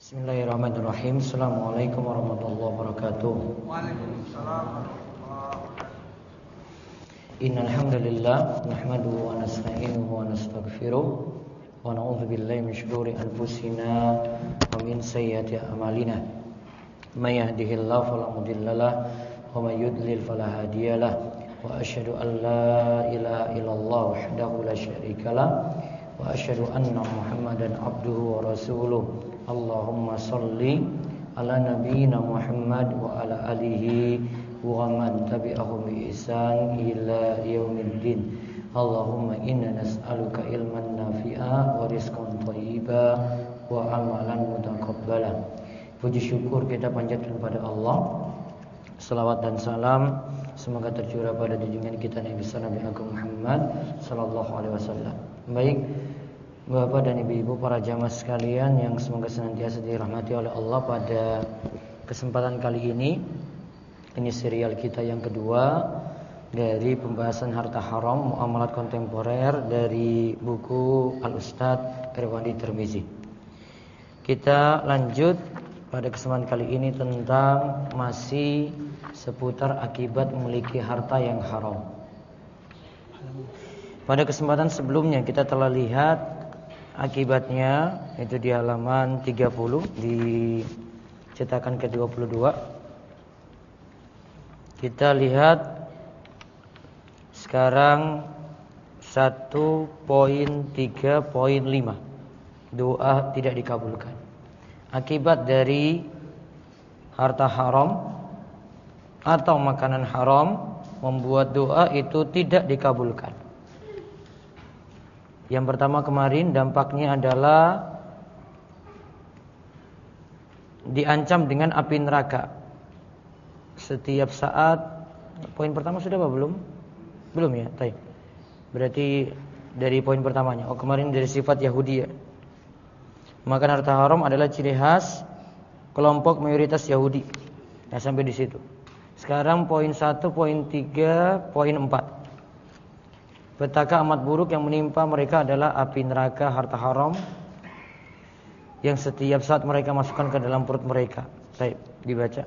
Bismillahirrahmanirrahim. Assalamualaikum warahmatullahi wabarakatuh. Waalaikumsalam warahmatullahi wabarakatuh. Innal hamdalillah nahmaduhu wa nasta'inuhu wa nastaghfiruh wa na'udzu billahi min shururi anfusina wa min sayyiati a'malina. May yahdihillahu fala mudhillalah wa may yudlil fala hadiyalah. Wa asyhadu an la ilaha illallah wahdahu la syarikalah wa asyhadu anna Muhammadan abduhu wa rasuluh. Allahumma salli ala nabiyyina Muhammad wa ala alihi wa man tabi'ahum bi ihsan ila yaumiddin. Allahumma inna nas'aluka ilman nafi'a wa rizqan thayyiba wa amalan mutaqabbala. Puji syukur kita panjatkan pada Allah. Salawat dan salam semoga tercurah pada junjungan kita Nabi Agung Muhammad sallallahu alaihi wasallam. Baik, Bapak dan Ibu-ibu para jamaah sekalian yang semoga senantiasa dirahmati oleh Allah, pada kesempatan kali ini serial kita yang kedua dari pembahasan harta haram muamalat kontemporer dari buku Al-Ustadz Irwandi Tirmizi. Kita lanjut pada kesempatan kali ini tentang masih seputar akibat memiliki harta yang haram. Pada kesempatan sebelumnya kita telah lihat akibatnya, itu di halaman 30 di cetakan ke-22. Kita lihat sekarang 1.3.5. Doa tidak dikabulkan. Akibat dari harta haram atau makanan haram membuat doa itu tidak dikabulkan. Yang pertama kemarin dampaknya adalah diancam dengan api neraka setiap saat. Poin pertama sudah apa belum? Belum ya, baik. Berarti dari poin pertamanya. Kemarin dari sifat Yahudi ya. Makan harta haram adalah ciri khas kelompok mayoritas Yahudi. Nah, sampai di situ. Sekarang poin 1, poin 3, poin 4. Petaka amat buruk yang menimpa mereka adalah api neraka harta haram yang setiap saat mereka masukkan ke dalam perut mereka. Baik, dibaca.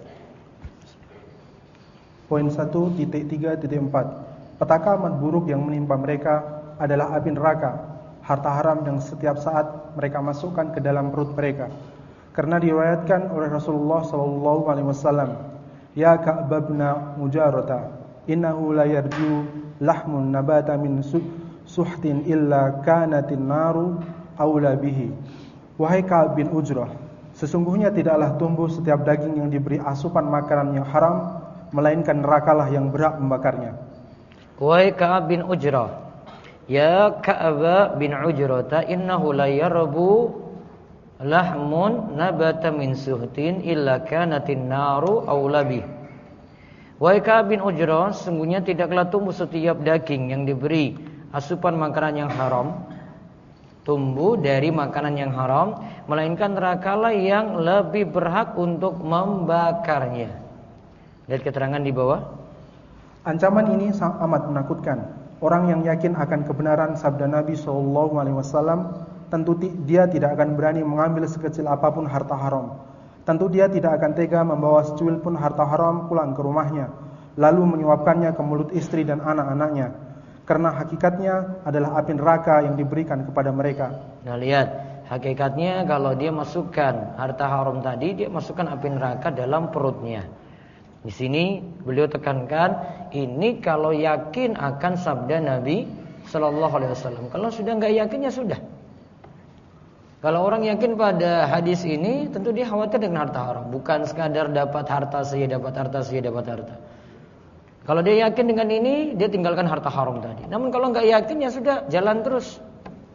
Poin 1.3.4. Petaka amat buruk yang menimpa mereka adalah api neraka harta haram yang setiap saat mereka masukkan ke dalam perut mereka. Karena diriwayatkan oleh Rasulullah SAW, ya Ka'b bin Mujarrata, innahu la yarju lahmun nabata min suhtin illa kanatin naru aula bihi. Wahai Ka'b bin Ujrah, sesungguhnya tidaklah tumbuh setiap daging yang diberi asupan makanan yang haram, melainkan nerakalah yang berhak membakarnya. Wahai Ka'b bin Ujrah, ya Ka'b bin Ujrah, innahu la yarbu lahmun nabata min suhtin illa kanatin naru aula bihi. Wahai Ka'b bin Ujrah, sesungguhnya tidaklah tumbuh setiap daging yang diberi asupan makanan yang haram, tumbuh dari makanan yang haram, melainkan nerakalah yang lebih berhak untuk membakarnya. Lihat keterangan di bawah. Ancaman ini amat menakutkan. Orang yang yakin akan kebenaran sabda Nabi SAW, tentu dia tidak akan berani mengambil sekecil apapun harta haram. Tentu dia tidak akan tega membawa secuil pun harta haram pulang ke rumahnya, lalu menyuapkannya ke mulut istri dan anak-anaknya, karena hakikatnya adalah api neraka yang diberikan kepada mereka. Nah, lihat, hakikatnya kalau dia masukkan harta haram tadi, dia masukkan api neraka dalam perutnya. Di sini beliau tekankan, ini kalau yakin akan sabda Nabi Sallallahu Alaihi Wasallam. Kalau sudah nggak yakin ya sudah. Kalau orang yakin pada hadis ini, tentu dia khawatir dengan harta haram. Bukan sekadar dapat harta saja, dapat harta saja, dapat harta. Kalau dia yakin dengan ini, dia tinggalkan harta haram tadi. Namun kalau nggak yakin, ya sudah, jalan terus.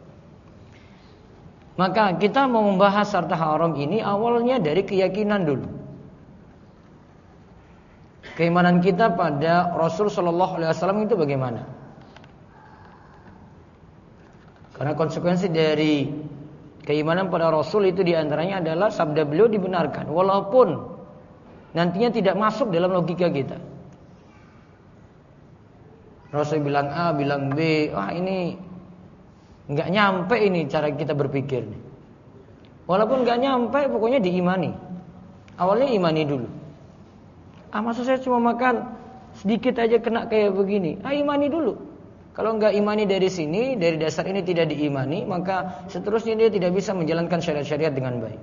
Maka kita mau membahas harta haram ini awalnya dari keyakinan dulu. Keimanan kita pada Rasul Sallallahu Alaihi Wasallam itu bagaimana? Karena konsekuensi dari keimanan pada Rasul itu diantaranya adalah sabda beliau dibenarkan, walaupun nantinya tidak masuk dalam logika kita. Rasul bilang A, bilang B, ini nggak nyampe ini cara kita berpikir. Walaupun nggak nyampe, pokoknya diimani. Awalnya imani dulu. Masa saya cuma makan sedikit aja kena kayak begini? Imani dulu. Kalau nggak imani dari sini, dari dasar ini tidak diimani, maka seterusnya dia tidak bisa menjalankan syariat-syariat dengan baik.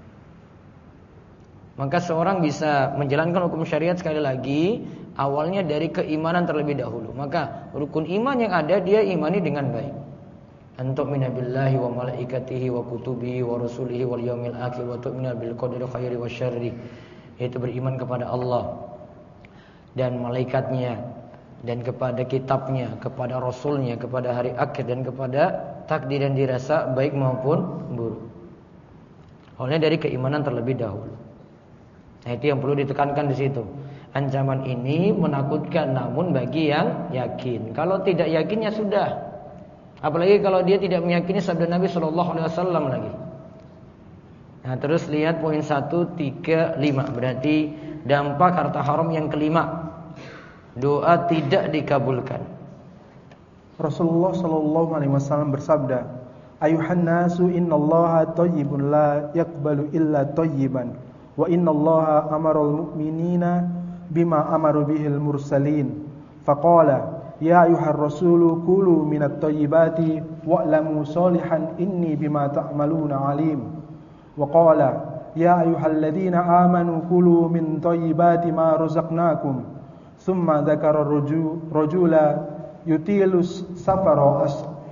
Maka seorang bisa menjalankan hukum syariat sekali lagi awalnya dari keimanan terlebih dahulu. Maka rukun iman yang ada dia imani dengan baik. Antu'mina billahi wa malaikatihi wa kutubihi wa rasulihi wal yaumil akhir wa tu'mina bil qadri khairi wa syarri. Yaitu beriman kepada Allah dan malaikatnya, dan kepada kitabnya, kepada rasulnya, kepada hari akhir, dan kepada takdir yang dirasa baik maupun buruk. Awalnya dari keimanan terlebih dahulu. Nah, itu yang perlu ditekankan di situ. Ancaman ini menakutkan, namun bagi yang yakin. Kalau tidak yakin ya sudah. Apalagi kalau dia tidak meyakini sabda Nabi SAW lagi. Nah, terus lihat poin 1, 3, 5. Berarti dampak harta haram yang kelima. Doa tidak dikabulkan. Rasulullah SAW bersabda, "Ayuhan nasu innallaha thayyibun la yaqbalu illa thayyiban. Wa innallaha amarul mu'minina bima amaru bihil mursalin. Faqala, ya ayuhar rasulu kulu minat thayyibati wa'lamu salihan inni bima ta'maluna alim. Wa qala, ya ayuhalladzina amanu kulu min thayyibati ma razaqnakum. Thumma dzakara rajula yutilus safara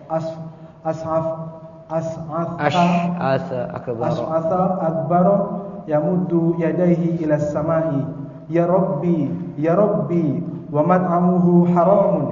as'atha akbara yamuddu yadayhi ila samai, ya rabbi wa mat'amuhu haramun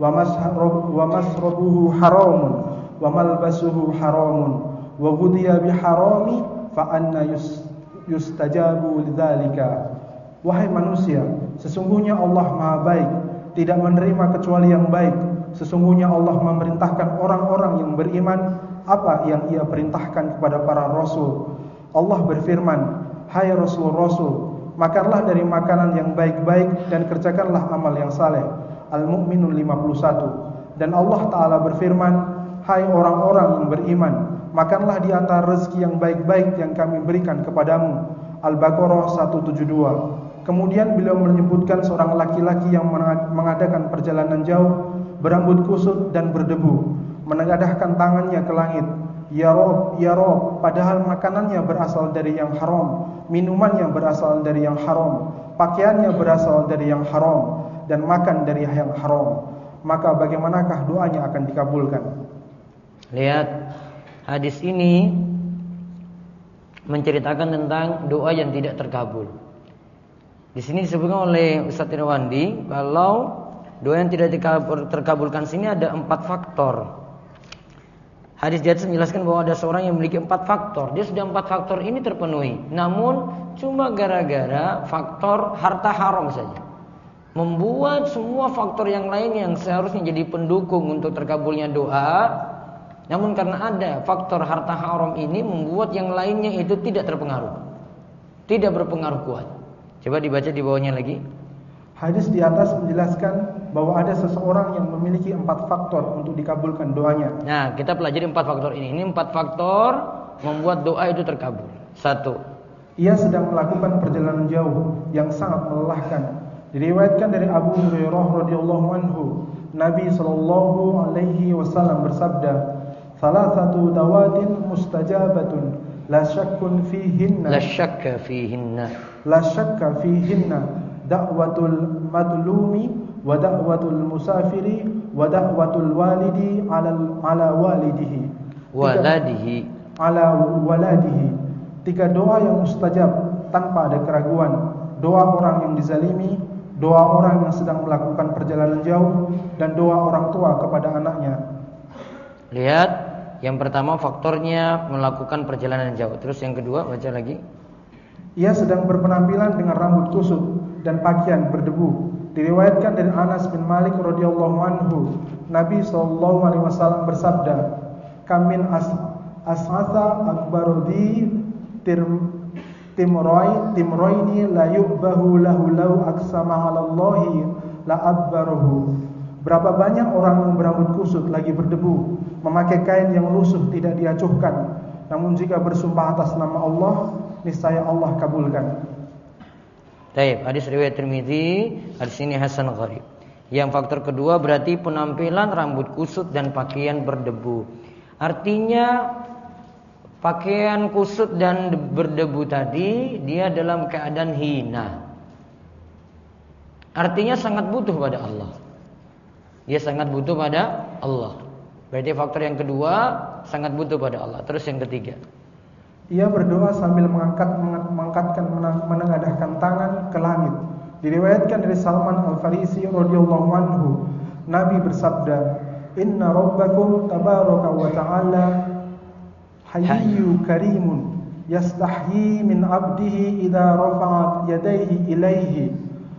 wa masrabuhu haramun wa malbasuhu haramun wa ghudhiya biharami fa anna yustajabu lidzalika. Wahai manusia, sesungguhnya Allah Maha baik, tidak menerima kecuali yang baik. Sesungguhnya Allah memerintahkan orang-orang yang beriman apa yang Ia perintahkan kepada para rasul. Allah berfirman, hai Rasul-Rasul, makanlah dari makanan yang baik-baik dan kerjakanlah amal yang saleh. Al-Mu'minun 51. Dan Allah Ta'ala berfirman, hai orang-orang yang beriman, makanlah di antara rezeki yang baik-baik yang kami berikan kepadamu. Al-Baqarah 172. Kemudian beliau menyebutkan seorang laki-laki yang mengadakan perjalanan jauh, berambut kusut dan berdebu, menengadahkan tangannya ke langit. Ya Rob, padahal makanannya berasal dari yang haram, minumannya berasal dari yang haram, pakaiannya berasal dari yang haram, dan makan dari yang haram. Maka bagaimanakah doanya akan dikabulkan? Lihat, hadis ini menceritakan tentang doa yang tidak terkabul. Di sini disebutkan oleh Ustaz Irwandi kalau doa yang tidak terkabulkan sini ada 4 faktor. Hadis di atas menjelaskan bahwa ada seorang yang memiliki 4 faktor. Dia sudah 4 faktor ini terpenuhi, namun cuma gara-gara faktor harta haram saja membuat semua faktor yang lain yang seharusnya jadi pendukung untuk terkabulnya doa, namun karena ada faktor harta haram ini membuat yang lainnya itu tidak terpengaruh, tidak berpengaruh kuat. Coba dibaca di bawahnya lagi. Hadis di atas menjelaskan bahwa ada seseorang yang memiliki 4 faktor untuk dikabulkan doanya. Nah, kita pelajari 4 faktor ini. Ini 4 faktor membuat doa itu terkabul. 1. Ia sedang melakukan perjalanan jauh yang sangat melelahkan. Diriwayatkan dari Abu Hurairah radhiyallahu anhu, Nabi sallallahu alaihi wasallam bersabda, "Salasatu dawatin mustajabatun la syakkun fihinna." La syakka fihinna da'watul madlumi wa da'watul musafiri wa da'watul walidi ala walidihi ala waladihi. 3 doa yang mustajab tanpa ada keraguan. Doa orang yang dizalimi, doa orang yang sedang melakukan perjalanan jauh, dan doa orang tua kepada anaknya. Lihat, yang pertama faktornya melakukan perjalanan jauh. Terus yang kedua, baca lagi. Ia sedang berpenampilan dengan rambut kusut dan pakaian berdebu. Diriwayatkan dari Anas bin Malik radhiyallahu anhu, Nabi sallallahu alaihi wasallam bersabda, "Kamin as'atha akbaru di timroini la yubahu lahu law aqsama 'ala Allahi la abbaruhu." Berapa banyak orang yang berambut kusut lagi berdebu, memakai kain yang lusuh tidak diacuhkan. Namun jika bersumpah atas nama Allah, niscaya Allah kabulkan. Baik, hadis riwayat Tirmidzi, hadis ini hasan gharib. Yang faktor kedua berarti penampilan rambut kusut dan pakaian berdebu. Artinya pakaian kusut dan berdebu tadi dia dalam keadaan hina. Artinya sangat butuh pada Allah. Dia sangat butuh pada Allah. Berarti faktor yang kedua sangat butuh pada Allah. Terus yang ketiga, ia berdoa sambil menengadahkan tangan ke langit. Diriwayatkan dari Salman Al-Farisi radhiyallahu anhu, Nabi bersabda, "Inna rabbakum tabaraka wa ta'ala hayyun karimun yastahyi min 'abdihi idza rafa'at yadayhi ilaihi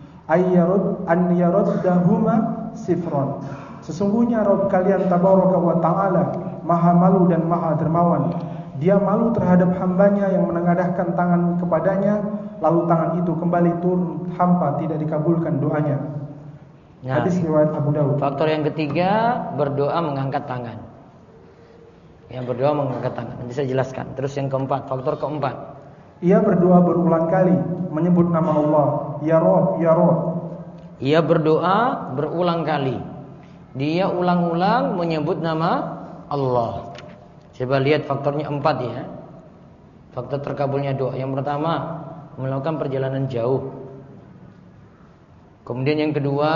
an yaruddahuma sifran." Sesungguhnya Rabb kalian tabaraka wa ta'ala maha malu dan maha dermawan. Dia malu terhadap hambanya yang menengadahkan tangan kepadanya, lalu tangan itu kembali turun hampa, tidak dikabulkan doanya. Hadis riwayat Abu Dawud. Faktor yang ketiga, berdoa mengangkat tangan. Yang berdoa mengangkat tangan. Nanti saya jelaskan. Terus yang keempat, faktor keempat, ia berdoa berulang kali menyebut nama Allah, ya Rabb, ya Rabb. Ia berdoa berulang kali. Dia ulang-ulang menyebut nama Allah. Coba lihat faktornya 4 ya. Faktor terkabulnya doa. Yang pertama, melakukan perjalanan jauh. Kemudian yang kedua,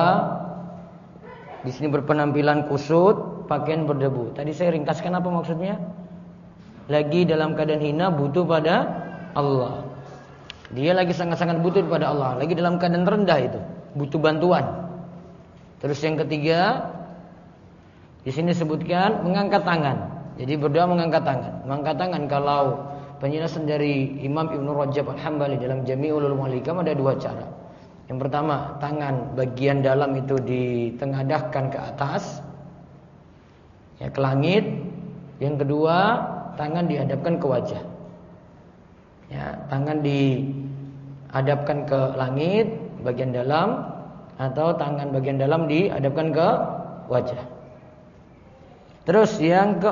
di sini berpenampilan kusut, pakaian berdebu. Tadi saya ringkaskan apa maksudnya? Lagi dalam keadaan hina, butuh pada Allah. Dia lagi sangat-sangat butuh pada Allah. Lagi dalam keadaan rendah itu, butuh bantuan. Terus yang ketiga, di sini sebutkan mengangkat tangan. Jadi berdoa mengangkat tangan. Mengangkat tangan kalau penjelasan dari Imam Ibnu Rajab Al-Hambali dalam Jami'ul Ulum wal Hikam ada 2 cara. Yang pertama, tangan bagian dalam itu ditengadahkan ke atas, ya, ke langit. Yang kedua, tangan dihadapkan ke wajah. Ya, tangan dihadapkan ke langit bagian dalam, atau tangan bagian dalam dihadapkan ke wajah. Terus yang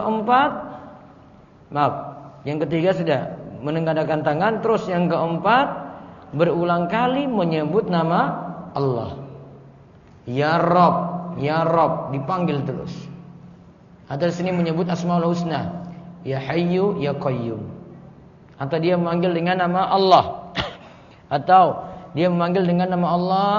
ketiga sudah menengadahkan tangan. Terus yang keempat, berulang kali menyebut nama Allah. Ya Rabb, ya Rabb, dipanggil terus. Atau di sini menyebut Asmaul Husna, ya Hayyu, ya Qayyum. Atau dia memanggil dengan nama Allah. Atau dia memanggil dengan nama Allah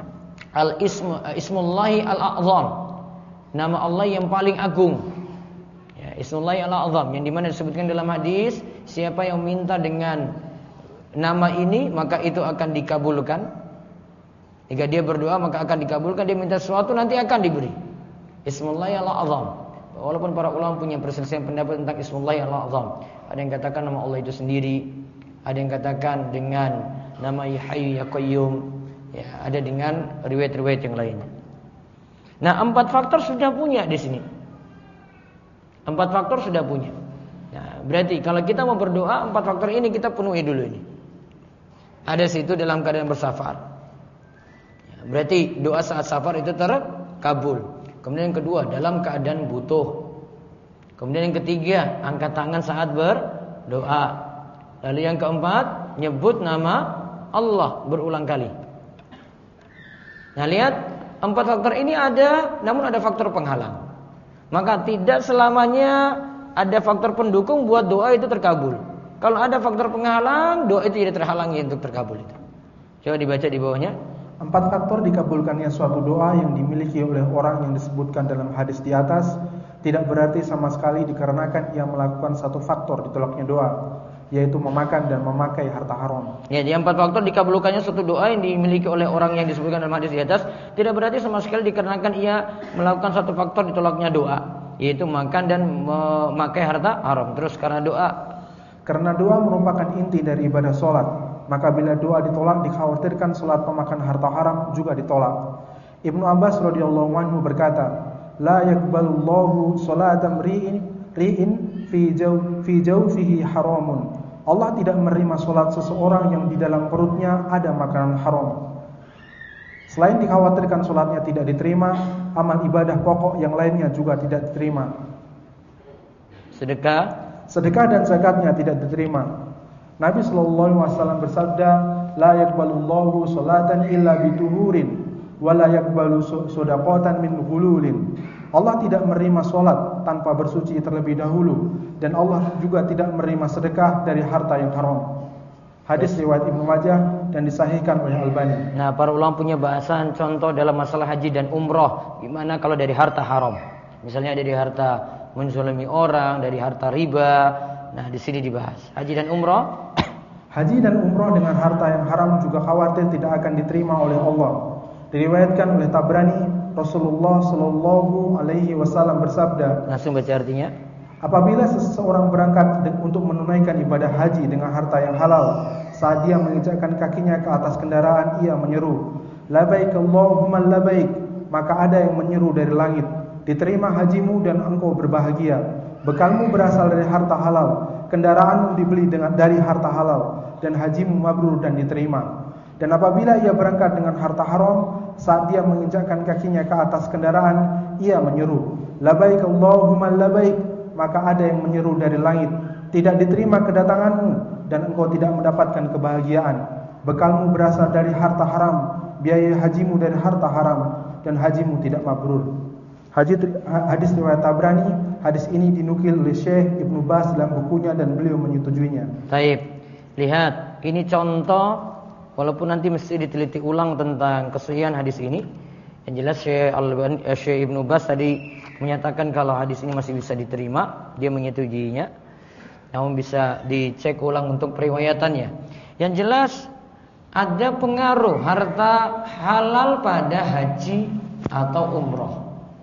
Ismullahi Al-A'zam, nama Allah yang paling agung, ya, Ismullahi Al-A'zam, yang dimana disebutkan dalam hadis, siapa yang minta dengan nama ini maka itu akan dikabulkan. Jika dia berdoa maka akan dikabulkan. Dia minta sesuatu nanti akan diberi. Ismullahi Al-A'zam. Walaupun para ulama punya perselisihan pendapat tentang Ismullahi Al-A'zam. Ada yang katakan nama Allah itu sendiri, ada yang katakan dengan nama Ya Hayyu Ya Qayyum, ya, ada dengan riwayat-riwayat yang lainnya. Nah, 4 faktor sudah punya di sini. 4 faktor sudah punya. Nah, berarti kalau kita mau berdoa, 4 faktor ini kita penuhi dulu ini. Ada situ dalam keadaan bersafar. Ya, berarti doa saat safar itu terkabul. Kemudian yang kedua, dalam keadaan butuh. Kemudian yang ketiga, angkat tangan saat berdoa. Lalu yang keempat, nyebut nama Allah berulang kali. Nah, lihat, 4 faktor ini ada, namun ada faktor penghalang. Maka tidak selamanya ada faktor pendukung buat doa itu terkabul. Kalau ada faktor penghalang, doa itu tidak terhalangi untuk terkabul itu. Coba dibaca di bawahnya. 4 faktor dikabulkannya suatu doa yang dimiliki oleh orang yang disebutkan dalam hadis di atas tidak berarti sama sekali dikarenakan ia melakukan satu faktor ditolaknya doa, yaitu memakan dan memakai harta haram. Ya, jadi 4 faktor dikabulkannya suatu doa yang dimiliki oleh orang yang disebutkan dalam hadis di atas tidak berarti sama sekali dikarenakan ia melakukan satu faktor ditolaknya doa, yaitu makan dan memakai harta haram. Terus karena doa merupakan inti dari ibadah sholat, maka bila doa ditolak dikhawatirkan sholat pemakan harta haram juga ditolak. Ibnu Abbas radhiyallahu anhu berkata, la yaqbalullahu sholatan ri'in fi jawfihi haramun. Allah tidak menerima sholat seseorang yang di dalam perutnya ada makanan haram. Selain dikhawatirkan sholatnya tidak diterima, amal ibadah pokok yang lainnya juga tidak diterima. sedekah dan zakatnya tidak diterima. Nabi SAW bersabda, la yaqbalullahu sholatan illa bituhurin wa la yaqbalu shadaqatan min ghululin. Allah tidak menerima solat tanpa bersuci terlebih dahulu, dan Allah juga tidak menerima sedekah dari harta yang haram. Hadis riwayat Ibnu Majah dan disahihkan oleh Albani. Nah, para ulama punya bahasan contoh dalam masalah haji dan umroh. Gimana kalau dari harta haram? Misalnya dari harta menzalimi orang, dari harta riba. Nah, di sini dibahas. Haji dan umroh. Haji dan umroh dengan harta yang haram juga khawatir tidak akan diterima oleh Allah. Diriwayatkan oleh Tabrani, Rasulullah Shallallahu Alaihi Wasallam bersabda. Langsung baca artinya. Apabila seseorang berangkat untuk menunaikan ibadah haji dengan harta yang halal, saat dia menginjakkan kakinya ke atas kendaraan, ia menyeru, Labaik Allahumma labaik. Maka ada yang menyeru dari langit, diterima hajimu dan engkau berbahagia. Bekalmu berasal dari harta halal, kendaraanmu dibeli dari harta halal, dan hajimu mabrur dan diterima. Dan apabila ia berangkat dengan harta haram, saat dia menginjakkan kakinya ke atas kendaraan, ia menyeru, Labaik Allahumma labaik. Maka ada yang menyeru dari langit, tidak diterima kedatanganmu dan engkau tidak mendapatkan kebahagiaan. Bekalmu berasal dari harta haram, biaya hajimu dari harta haram, dan hajimu tidak mabrur. Hadis riwayat Tabrani. Hadis ini dinukil oleh Syekh Ibnu Baz dalam bukunya dan beliau menyetujuinya. Taib. Lihat, ini contoh, walaupun nanti mesti diteliti ulang tentang kesahihan hadis ini. Yang jelas Syekh Ibnu Baz tadi menyatakan kalau hadis ini masih bisa diterima, dia menyetujuinya. Namun bisa dicek ulang untuk periwayatannya. Yang jelas ada pengaruh harta halal pada haji atau umroh.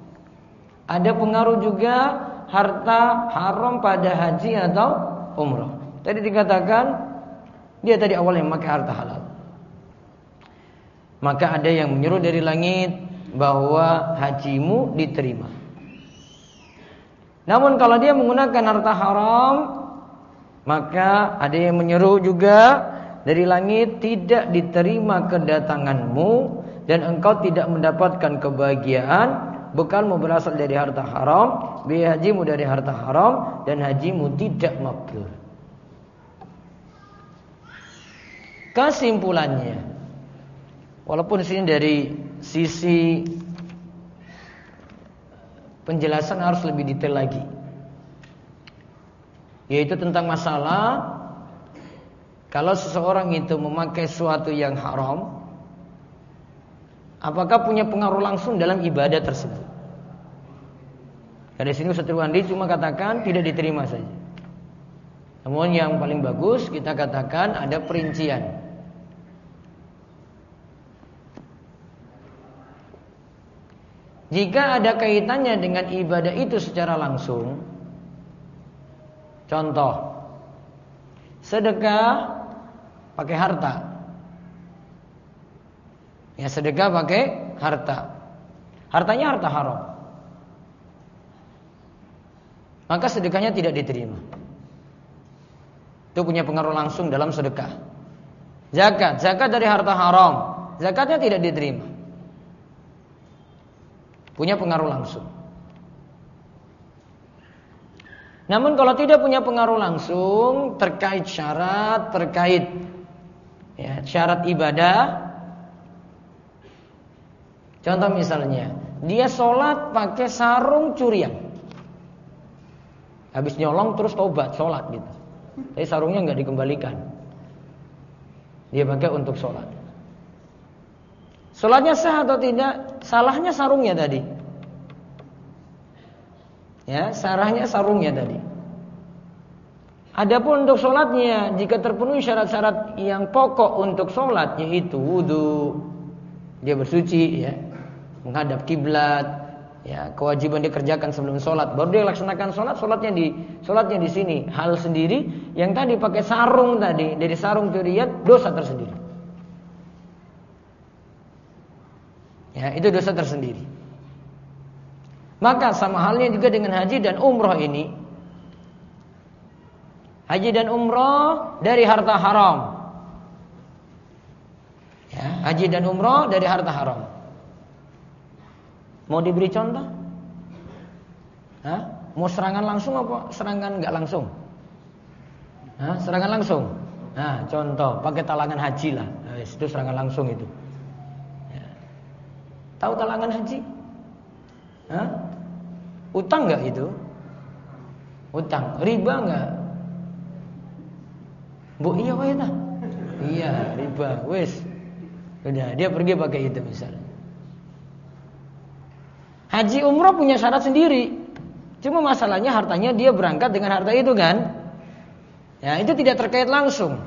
Ada pengaruh juga harta haram pada haji atau umroh. Tadi dikatakan dia tadi awalnya memakai harta halal. Maka ada yang menyuruh dari langit bahwa hajimu diterima. Namun kalau dia menggunakan harta haram, maka ada yang menyeru juga dari langit, tidak diterima kedatanganmu dan engkau tidak mendapatkan kebahagiaan. Bekalmu berasal dari harta haram, biaya hajimu dari harta haram, dan hajimu tidak mabrur. Kesimpulannya, walaupun sini dari sisi penjelasan harus lebih detail lagi, yaitu tentang masalah kalau seseorang itu memakai sesuatu yang haram, apakah punya pengaruh langsung dalam ibadah tersebut. Dari sini Ustaz Irwandi cuma katakan tidak diterima saja. Namun yang paling bagus kita katakan ada perincian. Jika ada kaitannya dengan ibadah itu secara langsung, contoh, sedekah pakai harta. Ya, sedekah pakai harta. Hartanya harta haram. Maka sedekahnya tidak diterima. Itu punya pengaruh langsung dalam sedekah. Zakat dari harta haram, zakatnya tidak diterima. Punya pengaruh langsung. Namun kalau tidak punya pengaruh langsung terkait syarat, terkait syarat ibadah. Contoh misalnya, dia sholat pakai sarung curian. Habis nyolong terus tobat sholat gitu. Tapi sarungnya nggak dikembalikan. Dia pakai untuk sholat. Sholatnya sah atau tidak? Salahnya sarungnya tadi. Ya, salahnya sarungnya tadi. Adapun untuk sholatnya, jika terpenuhi syarat-syarat yang pokok untuk sholat, yaitu wudu, dia bersuci, ya, menghadap kiblat, ya, kewajiban dikerjakan sebelum sholat, baru dia laksanakan sholat, sholatnya di sini. Hal sendiri, yang tadi pakai sarung tadi, dari sarung curian, dosa tersendiri. Ya, itu dosa tersendiri. Maka sama halnya juga dengan haji dan umroh ini. Haji dan umroh dari harta haram. Ya, haji dan umroh dari harta haram. Mau diberi contoh? Hah? Mau serangan langsung apa serangan nggak langsung? Serangan langsung. Nah, contoh pakai talangan haji lah. Itu serangan langsung itu. Ya. Tahu talangan haji? Utang nggak itu? Utang. Riba nggak? Bu iya wae tah. Iya, riba. Wes. Udah, dia pergi pakai itu misalnya. Haji umroh punya syarat sendiri. Cuma masalahnya hartanya dia berangkat dengan harta itu kan? Ya, itu tidak terkait langsung.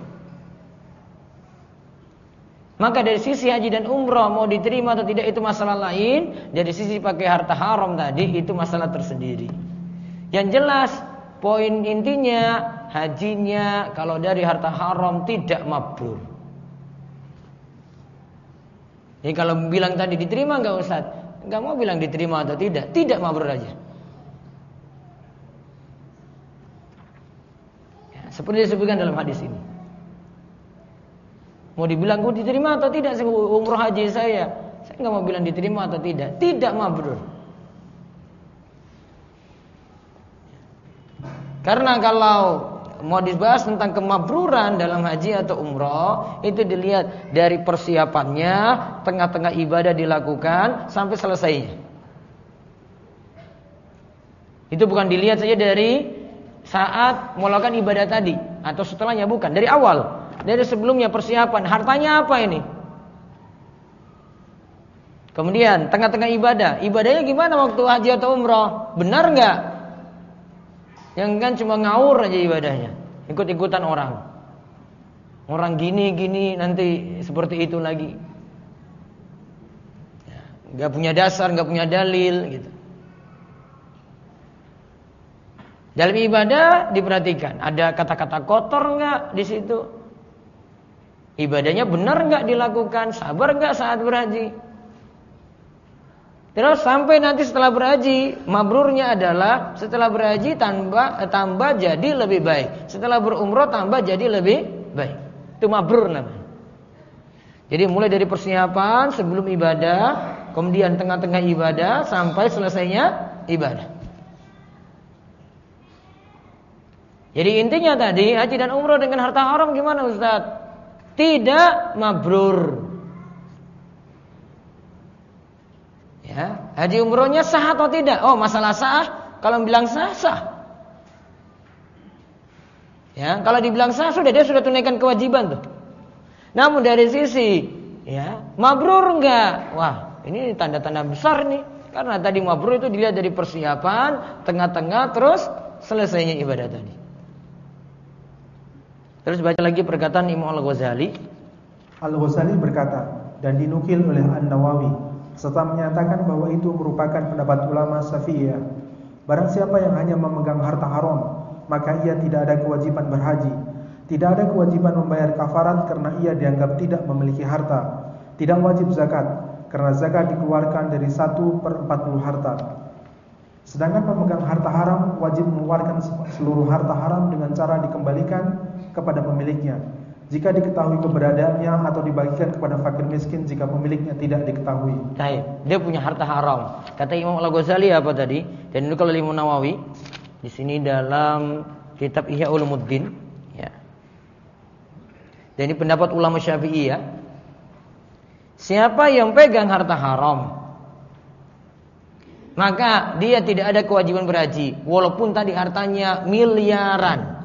Maka dari sisi haji dan umroh mau diterima atau tidak itu masalah lain. Dari sisi pakai harta haram tadi itu masalah tersendiri. Yang jelas poin intinya hajinya kalau dari harta haram tidak mabrur. Jadi kalau bilang tadi diterima enggak Ustaz? Enggak mau bilang diterima atau tidak, tidak mabrur aja. Ya, seperti disebutkan dalam hadis ini. Mau dibilang diterima atau tidak umroh haji saya enggak mau bilang diterima atau tidak, tidak mabrur. Karena kalau mau dibahas tentang kemabruran dalam haji atau umroh, itu dilihat dari persiapannya, tengah-tengah ibadah dilakukan sampai selesainya. Itu bukan dilihat saja dari saat melakukan ibadah tadi atau setelahnya, bukan, dari awal. Dari sebelumnya persiapan, hartanya apa ini? Kemudian tengah-tengah ibadah, ibadahnya gimana waktu haji atau umroh? Benar enggak? Yang kan cuma ngawur aja ibadahnya, ikut-ikutan orang. Orang gini nanti seperti itu lagi. Enggak punya dasar, enggak punya dalil gitu. Dalam ibadah diperhatikan, ada kata-kata kotor enggak di situ? Ibadahnya benar enggak dilakukan? Sabar enggak saat berhaji? Terus sampai nanti setelah berhaji, mabrurnya adalah setelah berhaji tambah jadi lebih baik. Setelah berumrah tambah jadi lebih baik. Itu mabrur namanya. Jadi mulai dari persiapan sebelum ibadah, kemudian tengah-tengah ibadah sampai selesainya ibadah. Jadi intinya tadi haji dan umrah dengan harta haram gimana Ustaz? Tidak mabrur. Ya, haji umrohnya sah atau tidak? Oh, masalah sah. Kalau bilang sah, sah. Ya, kalau dibilang sah dia sudah tunaikan kewajiban tuh. Namun dari sisi mabrur enggak? Wah, ini tanda-tanda besar nih. Karena tadi mabrur itu dilihat dari persiapan, tengah-tengah terus selesainya ibadah tadi. Terus baca lagi perkataan Imam Al-Ghazali. Al-Ghazali berkata dan dinukil oleh An-Nawawi serta menyatakan bahwa itu merupakan pendapat ulama Syafi'iyah. Barang siapa yang hanya memegang harta haram, maka ia tidak ada kewajiban berhaji. Tidak ada kewajiban membayar kafarat karena ia dianggap tidak memiliki harta. Tidak wajib zakat karena zakat dikeluarkan dari 1/40 harta. Sedangkan pemegang harta haram wajib mengeluarkan seluruh harta haram dengan cara dikembalikan kepada pemiliknya jika diketahui keberadaannya atau dibagikan kepada fakir miskin jika pemiliknya tidak diketahui. Baik, dia punya harta haram. Kata Imam Al-Ghazali apa tadi? Dan itu kalau Imam Nawawi di sini dalam kitab Ihya Ulumuddin, ya. Dan ini pendapat ulama Syafi'i ya. Siapa yang pegang harta haram, maka dia tidak ada kewajiban berhaji, walaupun tadi hartanya miliaran.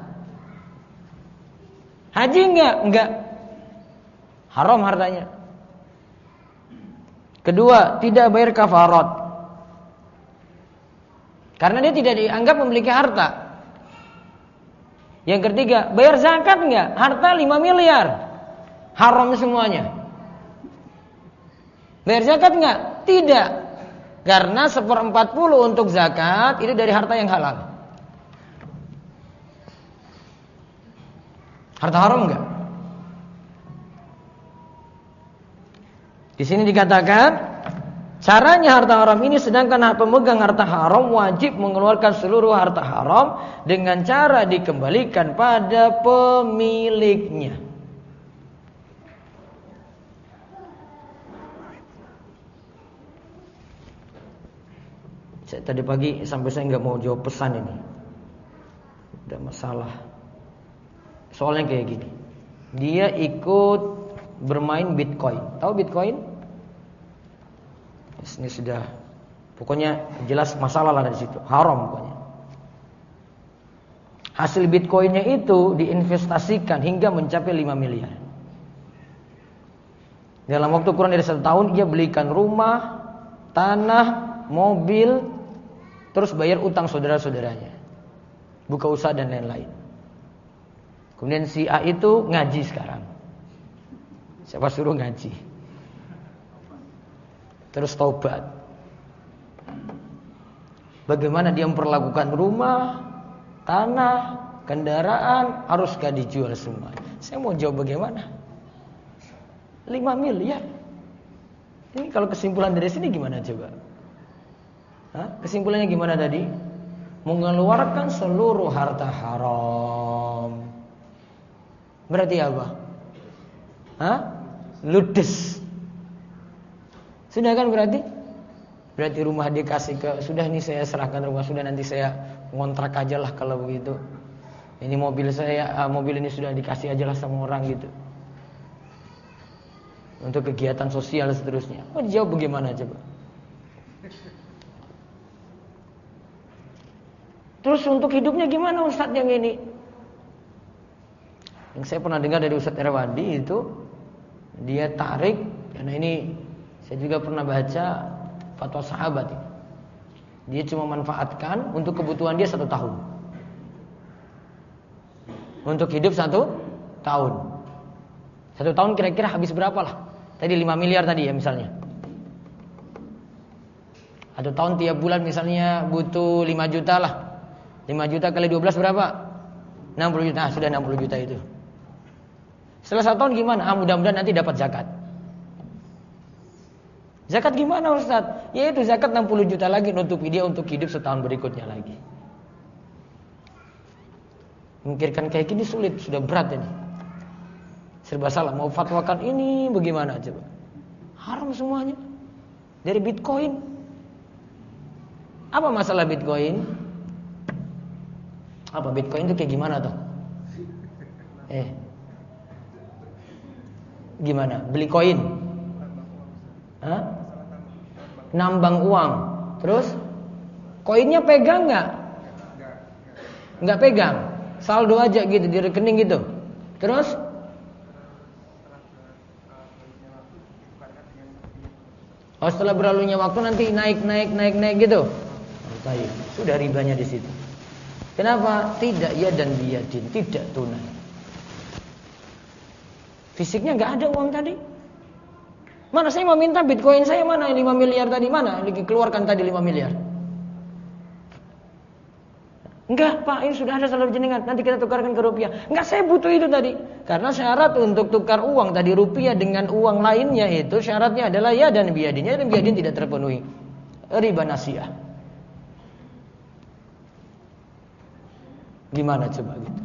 Haji enggak. Haram hartanya. Kedua, tidak bayar kafarat. Karena dia tidak dianggap memiliki harta. Yang ketiga, bayar zakat enggak? Harta 5 miliar. Haram semuanya. Bayar zakat enggak? Tidak. Karena 1/40 untuk zakat itu dari harta yang halal. Harta haram enggak? Di sini dikatakan caranya harta haram ini, sedangkan pemegang harta haram wajib mengeluarkan seluruh harta haram dengan cara dikembalikan pada pemiliknya. Tadi pagi sampai saya nggak mau jawab pesan ini. Ada masalah. Soalnya kayak gini. Dia ikut bermain Bitcoin. Tahu Bitcoin? Ini sudah, pokoknya jelas masalah lah dari situ. Haram pokoknya. Hasil Bitcoinnya itu diinvestasikan hingga mencapai 5 miliar. Dalam waktu kurang dari 1 tahun dia belikan rumah, tanah, mobil, terus bayar utang saudara-saudaranya, buka usaha dan lain-lain. Kemudian si A itu ngaji sekarang. Siapa suruh ngaji? Terus taubat. Bagaimana dia memperlakukan rumah, tanah, kendaraan, haruskah dijual semua? Saya mau jawab bagaimana? 5 miliar. Ini kalau kesimpulan dari sini gimana coba? Kesimpulannya gimana tadi? Mengeluarkan seluruh harta haram. Berarti apa? Ludes. Sudah kan berarti? Berarti rumah dikasih ke, sudah nih saya serahkan rumah, sudah nanti saya ngontrak aja lah kalau begitu. Ini mobil saya, mobil ini sudah dikasih aja lah sama orang gitu. Untuk kegiatan sosial dan seterusnya. Mau dijawab bagaimana coba? Terus untuk hidupnya gimana Ustadz yang ini? Yang saya pernah dengar dari Ustadz Erwandi itu, dia tarik, karena ini saya juga pernah baca fatwa sahabat ini. Dia cuma manfaatkan untuk kebutuhan dia 1 tahun. Untuk hidup 1 tahun. 1 tahun kira-kira habis berapa lah? Tadi 5 miliar tadi ya misalnya. 1 tahun tiap bulan misalnya butuh 5 juta lah. 5 juta kali 12 berapa? 60 juta. Sudah 60 juta itu. Setelah 1 tahun gimana? Mudah-mudahan nanti dapat zakat. Zakat gimana Ustaz? Yaitu zakat 60 juta lagi nutupi dia untuk hidup setahun berikutnya lagi. Memikirkan kayak gini sulit, sudah berat ini. Serba salah, mau fatwakan ini bagaimana coba? Haram semuanya. Dari Bitcoin. Apa masalah Bitcoin? Apa Bitcoin itu kayak gimana tuh? Gimana? Beli koin? Nambang uang. Terus koinnya pegang nggak? Nggak pegang. Saldo aja gitu di rekening gitu. Terus setelah berlalunya waktu nanti naik gitu. Baik, sudah ribanya di situ. Kenapa? Tidak ya dan biyadin, tidak tunai. Fisiknya nggak ada uang tadi. Mana saya mau minta Bitcoin saya mana 5 miliar tadi mana? Dikeluarkan tadi 5 miliar. Enggak Pak, ini sudah ada saldo jenengan. Nanti kita tukarkan ke rupiah. Enggak, saya butuh itu tadi. Karena syarat untuk tukar uang tadi rupiah dengan uang lainnya itu syaratnya adalah ya dan biyadin. Ya dan biyadin tidak terpenuhi. Riba nasiah. Gimana coba gitu?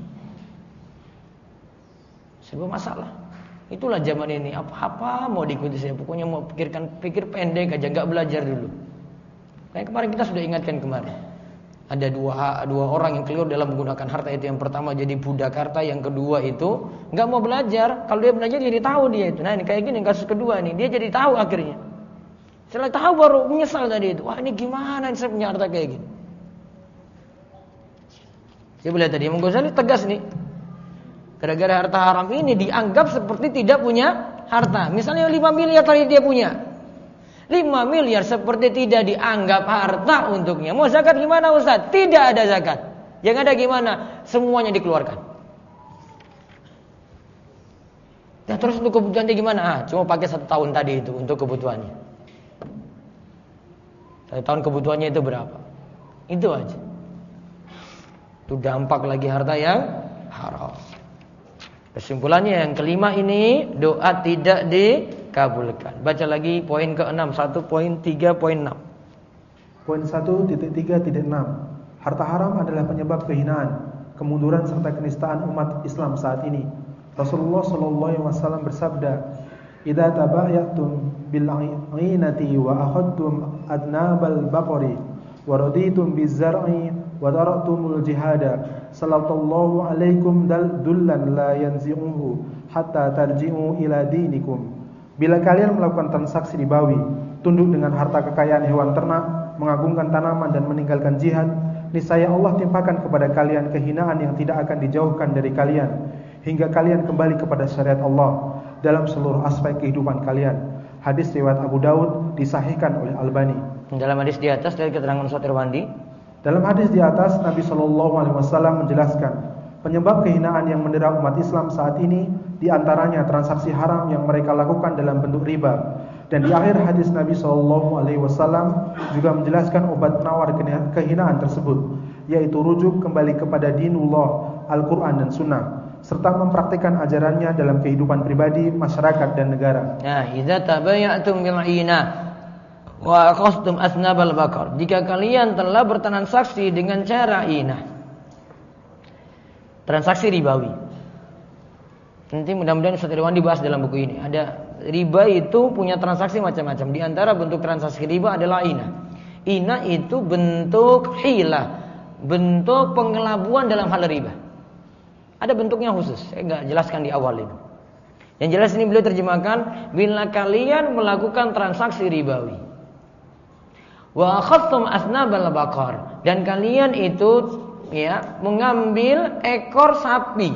Sebuah masalah. Itulah zaman ini, apa-apa mau diikuti saya, pokoknya mau pikir pendek aja, nggak belajar dulu. Kayak kemarin kita sudah ingatkan kemarin, ada dua orang yang keliru dalam menggunakan harta itu. Yang pertama jadi budak harta, yang kedua itu nggak mau belajar. Kalau dia belajar jadi tahu dia itu. Nah ini kayak gini kasus kedua nih, dia jadi tahu akhirnya. Setelah tahu baru menyesal tadi itu. Wah ini gimana saya punya harta kayak gini. Saya lihat tadi Imam Ghazali tegas nih. Gara-gara harta haram ini dianggap seperti tidak punya harta. Misalnya 5 miliar tadi dia punya. 5 miliar seperti tidak dianggap harta untuknya. Mau zakat gimana Ustaz? Tidak ada zakat. Yang ada gimana? Semuanya dikeluarkan. Nah terus untuk kebutuhannya gimana? Cuma pakai 1 tahun tadi itu untuk kebutuhannya. 1 tahun kebutuhannya itu berapa? Itu aja. Itu dampak lagi harta yang haram. Kesimpulannya yang kelima ini, doa tidak dikabulkan. Baca lagi poin ke-6, 1.3.6. Poin 1.3.6. Harta haram adalah penyebab kehinaan, kemunduran serta kenistaan umat Islam saat ini. Rasulullah SAW bersabda, "Idza tabayatum bil 'ainati wa akhadtum adnabal baqari wa raditum biz-zar'i wa taraktumul jihada sallallahu alaikum dullan la yanzi'uhu hatta tarji'u ila dinikum. Bila kalian melakukan transaksi ribawi, tunduk dengan harta kekayaan hewan ternak, mengagungkan tanaman dan meninggalkan jihad, niscaya Allah timpakan kepada kalian kehinaan yang tidak akan dijauhkan dari kalian hingga kalian kembali kepada syariat Allah dalam seluruh aspek kehidupan kalian. Hadis riwayat Abu Daud, disahihkan oleh Albani. Dalam hadis di atas dari keterangan Ustaz Irwandi, dalam hadis di atas Nabi SAW menjelaskan penyebab kehinaan yang mendera umat Islam saat ini diantaranya transaksi haram yang mereka lakukan dalam bentuk riba. Dan di akhir hadis Nabi SAW juga menjelaskan obat penawar kehinaan tersebut, yaitu rujuk kembali kepada dinullah, Al-Quran dan Sunnah, serta mempraktikkan ajarannya dalam kehidupan pribadi, masyarakat dan negara. Nah, idza tabayatum bil 'inah wa aqastum asnabal baqar. Jika kalian telah bertransaksi dengan cara inah, transaksi ribawi. Nanti mudah-mudahan Ustaz Irwan dibahas dalam buku ini. Ada riba itu punya transaksi macam-macam. Di antara bentuk transaksi riba adalah inah. Inah itu bentuk hilah, bentuk pengelabuan dalam hal riba. Ada bentuknya khusus. Saya enggak jelaskan di awal ini. Yang jelas ini beliau terjemahkan, bila kalian melakukan transaksi ribawi, wa akhadtum asnabal baqar, dan kalian itu mengambil ekor sapi,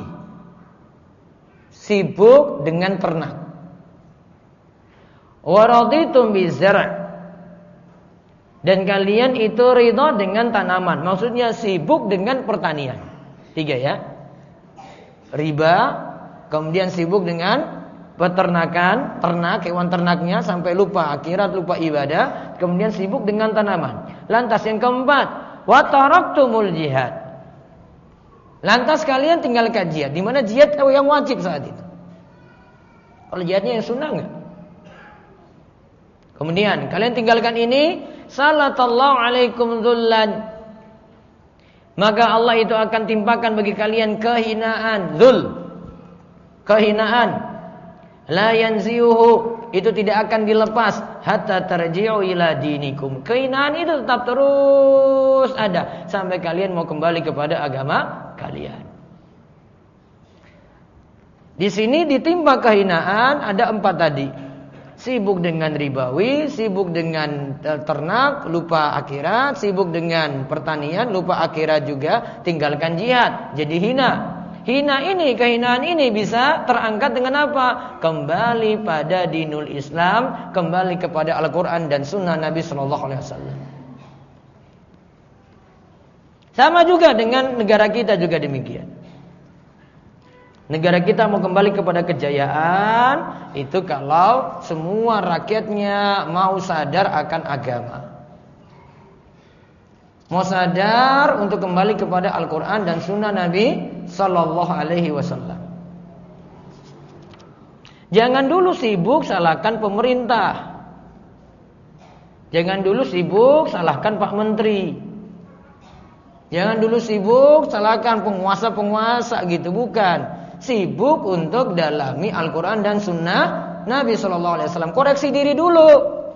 sibuk dengan ternak. Wa raditum bizar', dan kalian itu ridha dengan tanaman. Maksudnya sibuk dengan pertanian. 3 ya. Riba, kemudian sibuk dengan peternakan, ternak, hewan ternaknya sampai lupa akhirat, lupa ibadah, kemudian sibuk dengan tanaman. Lantas yang keempat, wa taraktumul jihad. Lantas kalian tinggalkan jihad. Di mana jihad yang wajib saat itu? Kalau jihadnya yang sunnah enggak? Kemudian kalian tinggalkan ini, salatallahu alaikum dzullan. Maka Allah itu akan timpakan bagi kalian kehinaan, dzul. Kehinaan. La yanziuhu, itu tidak akan dilepas hatta tarji'u ila dinikum. Kehinaan itu tetap terus ada sampai kalian mau kembali kepada agama kalian. Di sini ditimpa kehinaan ada 4 tadi. Sibuk dengan ribawi, sibuk dengan ternak, lupa akhirat, sibuk dengan pertanian, lupa akhirat juga, tinggalkan jihad, jadi hina. Hina ini, kehinaan ini bisa terangkat dengan apa? Kembali pada dinul Islam, kembali kepada Al-Quran dan Sunnah Nabi SAW. Sama juga dengan negara kita juga demikian. Negara kita mau kembali kepada kejayaan itu kalau semua rakyatnya mau sadar akan agama, mau sadar untuk kembali kepada Al-Quran dan Sunnah Nabi Sallallahu Alaihi Wasallam. Jangan dulu sibuk salahkan pemerintah, jangan dulu sibuk salahkan Pak Menteri, jangan dulu sibuk salahkan penguasa-penguasa gitu, bukan. Sibuk untuk dalami Al-Quran dan Sunnah Nabi Sallallahu Alaihi Wasallam. Koreksi diri dulu.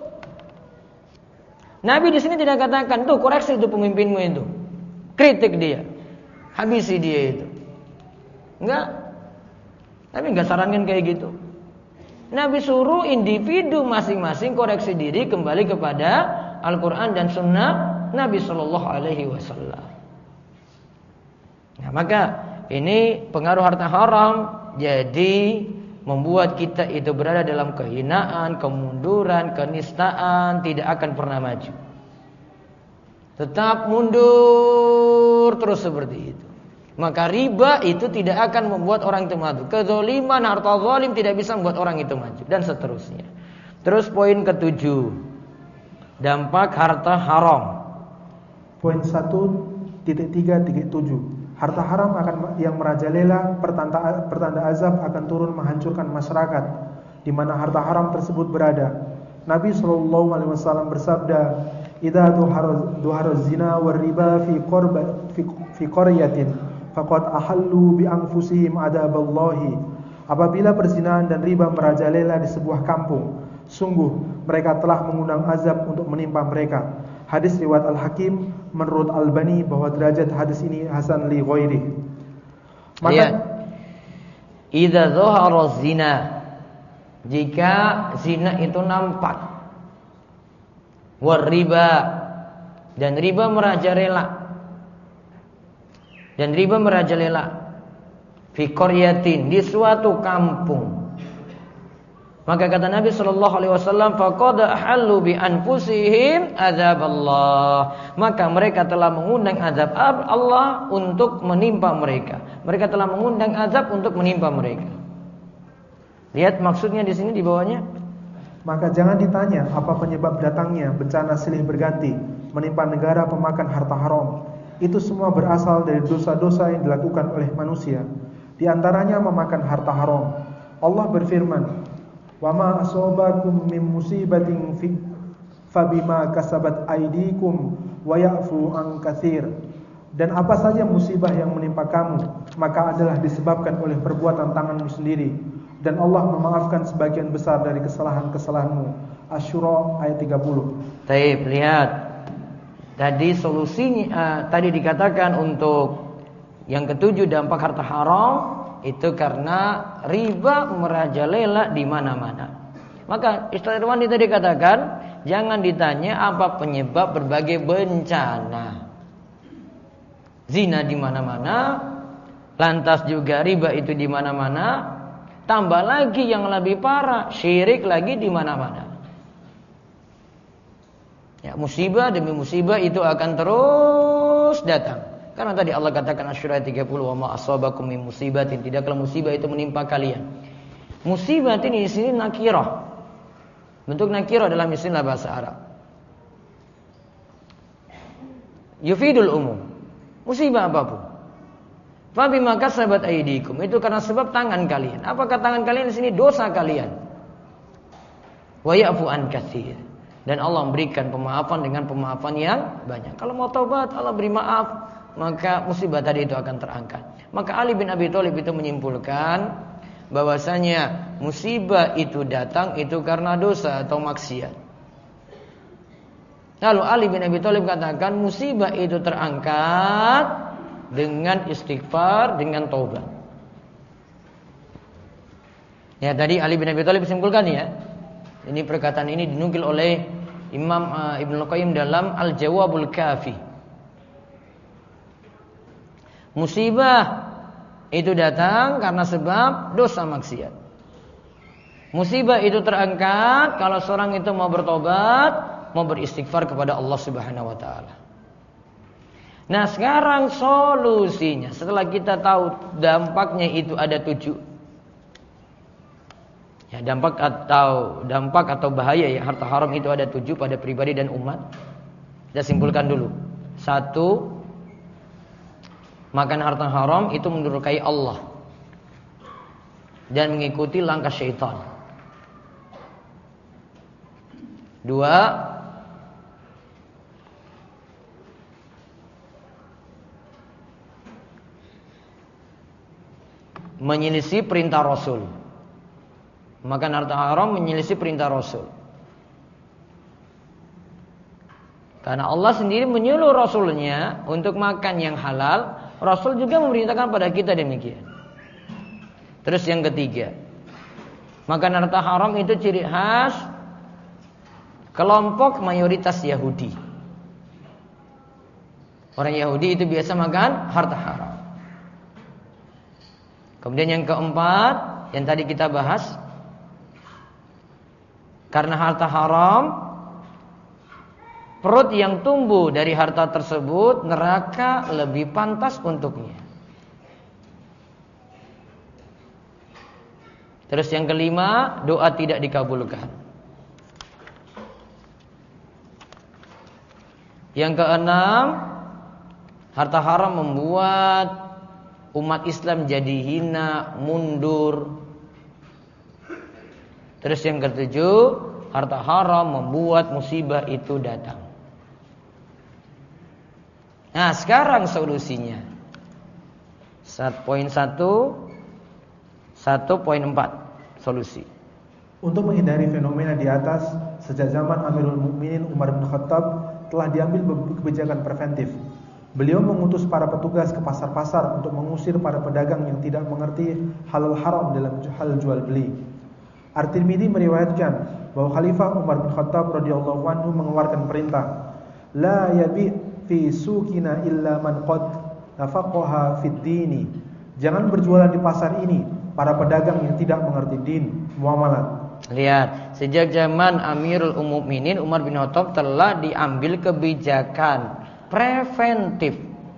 Nabi di sini tidak katakan tuh koreksi itu pemimpinmu itu, kritik dia, habisi dia itu. Enggak. Nabi enggak sarankan kayak gitu. Nabi suruh individu masing-masing koreksi diri kembali kepada Al-Quran dan Sunnah Nabi Sallallahu Alaihi Wasallam. Nah, maka ini pengaruh harta haram jadi membuat kita itu berada dalam kehinaan, kemunduran, kenistaan, tidak akan pernah maju. Tetap mundur terus seperti itu. Maka riba itu tidak akan membuat orang itu maju. Kezaliman, harta zalim tidak bisa membuat orang itu maju, dan seterusnya. Terus poin ke-7, dampak harta haram. Poin 1.3.7. Harta haram yang merajalela pertanda azab akan turun menghancurkan masyarakat di mana harta haram tersebut berada. Nabi SAW bersabda, "Idza duhara zina war riba fi qaryatin faqad ahallu bi anfusihim adaballahi." Apabila perzinahan dan riba merajalela di sebuah kampung, sungguh mereka telah mengundang azab untuk menimpa mereka. Hadis riwayat Al-Hakim menurut Albani bahwa derajat hadis ini hasan li ghairi. Maka idza dhahara zina, jika zina itu nampak, war riba, dan riba merajalela, fi qaryatin, di suatu kampung. Maka kata Nabi sallallahu alaihi wasallam, faqad ahallu bi anfusihim adzaballah. Maka mereka telah mengundang azab Allah untuk menimpa mereka. Mereka telah mengundang azab untuk menimpa mereka. Lihat maksudnya di sini di bawahnya. Maka jangan ditanya apa penyebab datangnya bencana silih berganti menimpa negara pemakan harta haram. Itu semua berasal dari dosa-dosa yang dilakukan oleh manusia. Di antaranya memakan harta haram. Allah berfirman, "Wa ma asabakum min musibatin fabima kasabat aydikum wa ya'fu an katsir." Dan apa saja musibah yang menimpa kamu, maka adalah disebabkan oleh perbuatan tanganmu sendiri, dan Allah memaafkan sebagian besar dari kesalahan-kesalahanmu. Asy-Syura ayat 30. Baik, lihat. Tadi solusinya tadi dikatakan untuk yang ketujuh dampak harta haram itu karena riba merajalela di mana-mana. Maka Ustaz Irwan tadi katakan jangan ditanya apa penyebab berbagai bencana. Zina di mana-mana, lantas juga riba itu di mana-mana, tambah lagi yang lebih parah, syirik lagi di mana-mana. Ya, musibah demi musibah itu akan terus datang. Karena tadi Allah katakan Asy-Syura 30, wa ma asabakum min musibatin, tidaklah musibah itu menimpa kalian. Musibah ini di sini nakirah. Bentuk nakirah dalam istilah bahasa Arab. Yufidul umum. Musibah apapun. Fa bima kasabat aydikum, itu karena sebab tangan kalian. Apakah tangan kalian di sini? Dosa kalian. Wa ya'fu an katsir. Dan Allah memberikan pemaafan dengan pemaafan yang banyak. Kalau mau taubat, Allah beri maaf, maka musibah tadi itu akan terangkat. Maka Ali bin Abi Thalib itu menyimpulkan bahwasanya musibah itu datang itu karena dosa atau maksiat. Lalu Ali bin Abi Thalib katakan musibah itu terangkat dengan istighfar, dengan taubat. Ya, tadi Ali bin Abi Thalib simpulkan ya. Ini perkataan ini dinukil oleh Imam Ibnu Qayyim dalam Al-Jawabul Kafi. Musibah itu datang karena sebab dosa maksiat. Musibah itu terangkat kalau seorang itu mau bertobat, mau beristighfar kepada Allah Subhanahu wa taala. Nah, sekarang solusinya setelah kita tahu dampaknya itu ada 7. Ya, dampak atau bahaya ya harta haram itu ada 7 pada pribadi dan umat. Kita simpulkan dulu. 1, makan harta haram itu mendurhakai Allah dan mengikuti langkah syaitan. 2, menyelisih perintah Rasul. Makan harta haram menyelisih perintah Rasul. Karena Allah sendiri menyuruh Rasulnya untuk makan yang halal, Rasul juga memerintahkan pada kita demikian. Terus yang ketiga, makan harta haram itu ciri khas kelompok mayoritas Yahudi. Orang Yahudi itu biasa makan harta haram. Kemudian yang keempat, yang tadi kita bahas, karena harta haram, perut yang tumbuh dari harta tersebut, neraka lebih pantas untuknya. Terus yang kelima, doa tidak dikabulkan. Yang keenam, harta haram membuat umat Islam jadi hina, mundur. Terus yang ketujuh, harta haram membuat musibah itu datang. Nah, sekarang solusinya. 1.1, 1.4 solusi. Untuk menghindari fenomena di atas, sejak zaman Amirul Mukminin Umar bin Khattab, telah diambil kebijakan preventif. Beliau mengutus para petugas ke pasar-pasar untuk mengusir para pedagang yang tidak mengerti halal haram dalam hal jual beli. At-Tirmidzi meriwayatkan bahwa Khalifah Umar bin Khattab radhiyallahu anhu mengeluarkan perintah, la yabi fi suqina illa man qad tafaqaha fid dini. Jangan berjualan di pasar ini para pedagang yang tidak mengerti din, muamalat. Lihat, sejak zaman Amirul Mukminin Umar bin Khattab telah diambil kebijakan preventif.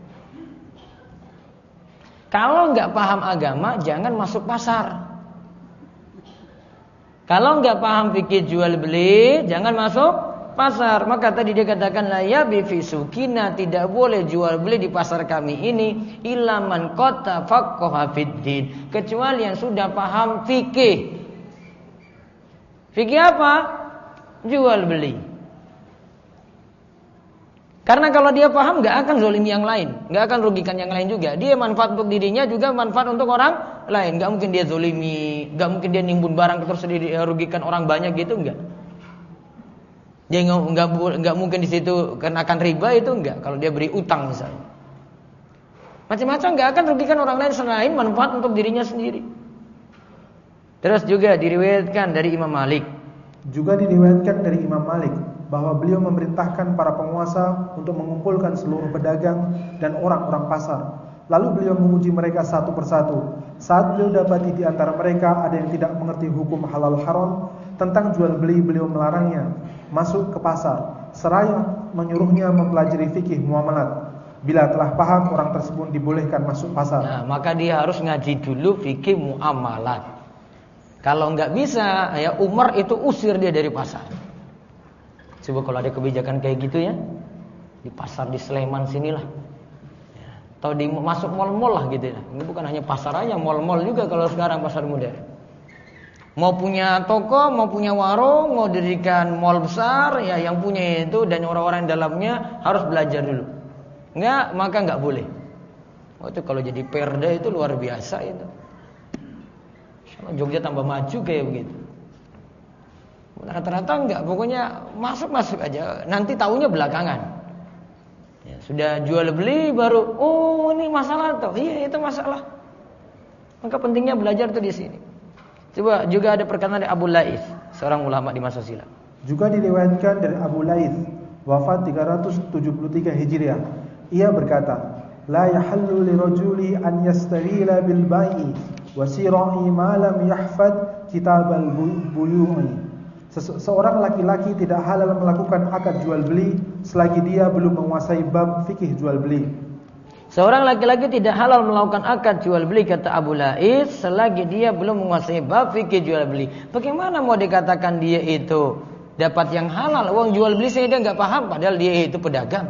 Kalau nggak paham agama, jangan masuk pasar. Kalau nggak paham fikih jual beli, jangan masuk pasar. Maka tadi dia katakan la ya bi fi suqina, tidak boleh jual beli di pasar kami ini illa man qad tafaqqaha fid din, kecuali yang sudah paham fikih. Fikih apa? Jual beli. Karena kalau dia paham nggak akan zolimi yang lain, nggak akan rugikan yang lain juga. Dia manfaat untuk dirinya juga manfaat untuk orang lain. Nggak mungkin dia zolimi, nggak mungkin dia nimbun barang terus rugikan orang banyak gitu, nggak. Dia nggak mungkin di situ kenakan riba, itu nggak. Kalau dia beri utang misalnya, macam-macam nggak akan rugikan orang lain selain manfaat untuk dirinya sendiri. Terus juga diriwayatkan dari Imam Malik. Juga diriwayatkan dari Imam Malik bahwa beliau memerintahkan para penguasa untuk mengumpulkan seluruh pedagang dan orang-orang pasar. Lalu beliau menguji mereka satu persatu. Saat beliau dapati di antara mereka ada yang tidak mengerti hukum halal haram tentang jual beli, beliau melarangnya masuk ke pasar, seraya menyuruhnya mempelajari fikih muamalat. Bila telah paham, orang tersebut dibolehkan masuk pasar. Nah, maka dia harus ngaji dulu fikih muamalat. Kalau nggak bisa, ya Umar itu usir dia dari pasar. Coba kalau ada kebijakan kayak gitu ya, di pasar di Sleman sinilah, ya, atau di masuk mal-mal lah gitu ya. Ini bukan hanya pasar aja, mal-mal juga kalau sekarang pasar modern. Mau punya toko, mau punya warung, mau dirikan mal besar, ya yang punya itu dan orang-orang dalamnya harus belajar dulu. Enggak, maka nggak boleh. Itu kalau jadi perda itu luar biasa itu. Jogja tambah maju kayak begitu. Rata-rata enggak, pokoknya masuk aja. Nanti tahunya belakangan. Ya, sudah jual beli baru, oh ini masalah tuh. Iya, itu masalah. Maka pentingnya belajar tuh di sini. Coba juga ada perkataan dari Abu Laith, seorang ulama di masa silam. Juga diriwayatkan dari Abu Laith, wafat 373 Hijriah. Ia berkata, la yahallu lirajuli an yastaghila bil bai'i wa sira'i ma lam yahfad kitabal buyu'i. Seorang laki-laki tidak halal melakukan akad jual beli selagi dia belum menguasai bab fikih jual beli. Seorang laki-laki tidak halal melakukan akad jual beli, kata Abu Laith, selagi dia belum menguasai bab fikih jual beli. Bagaimana mau dikatakan dia itu dapat yang halal? Uang jual beli saya dia nggak paham, padahal dia itu pedagang.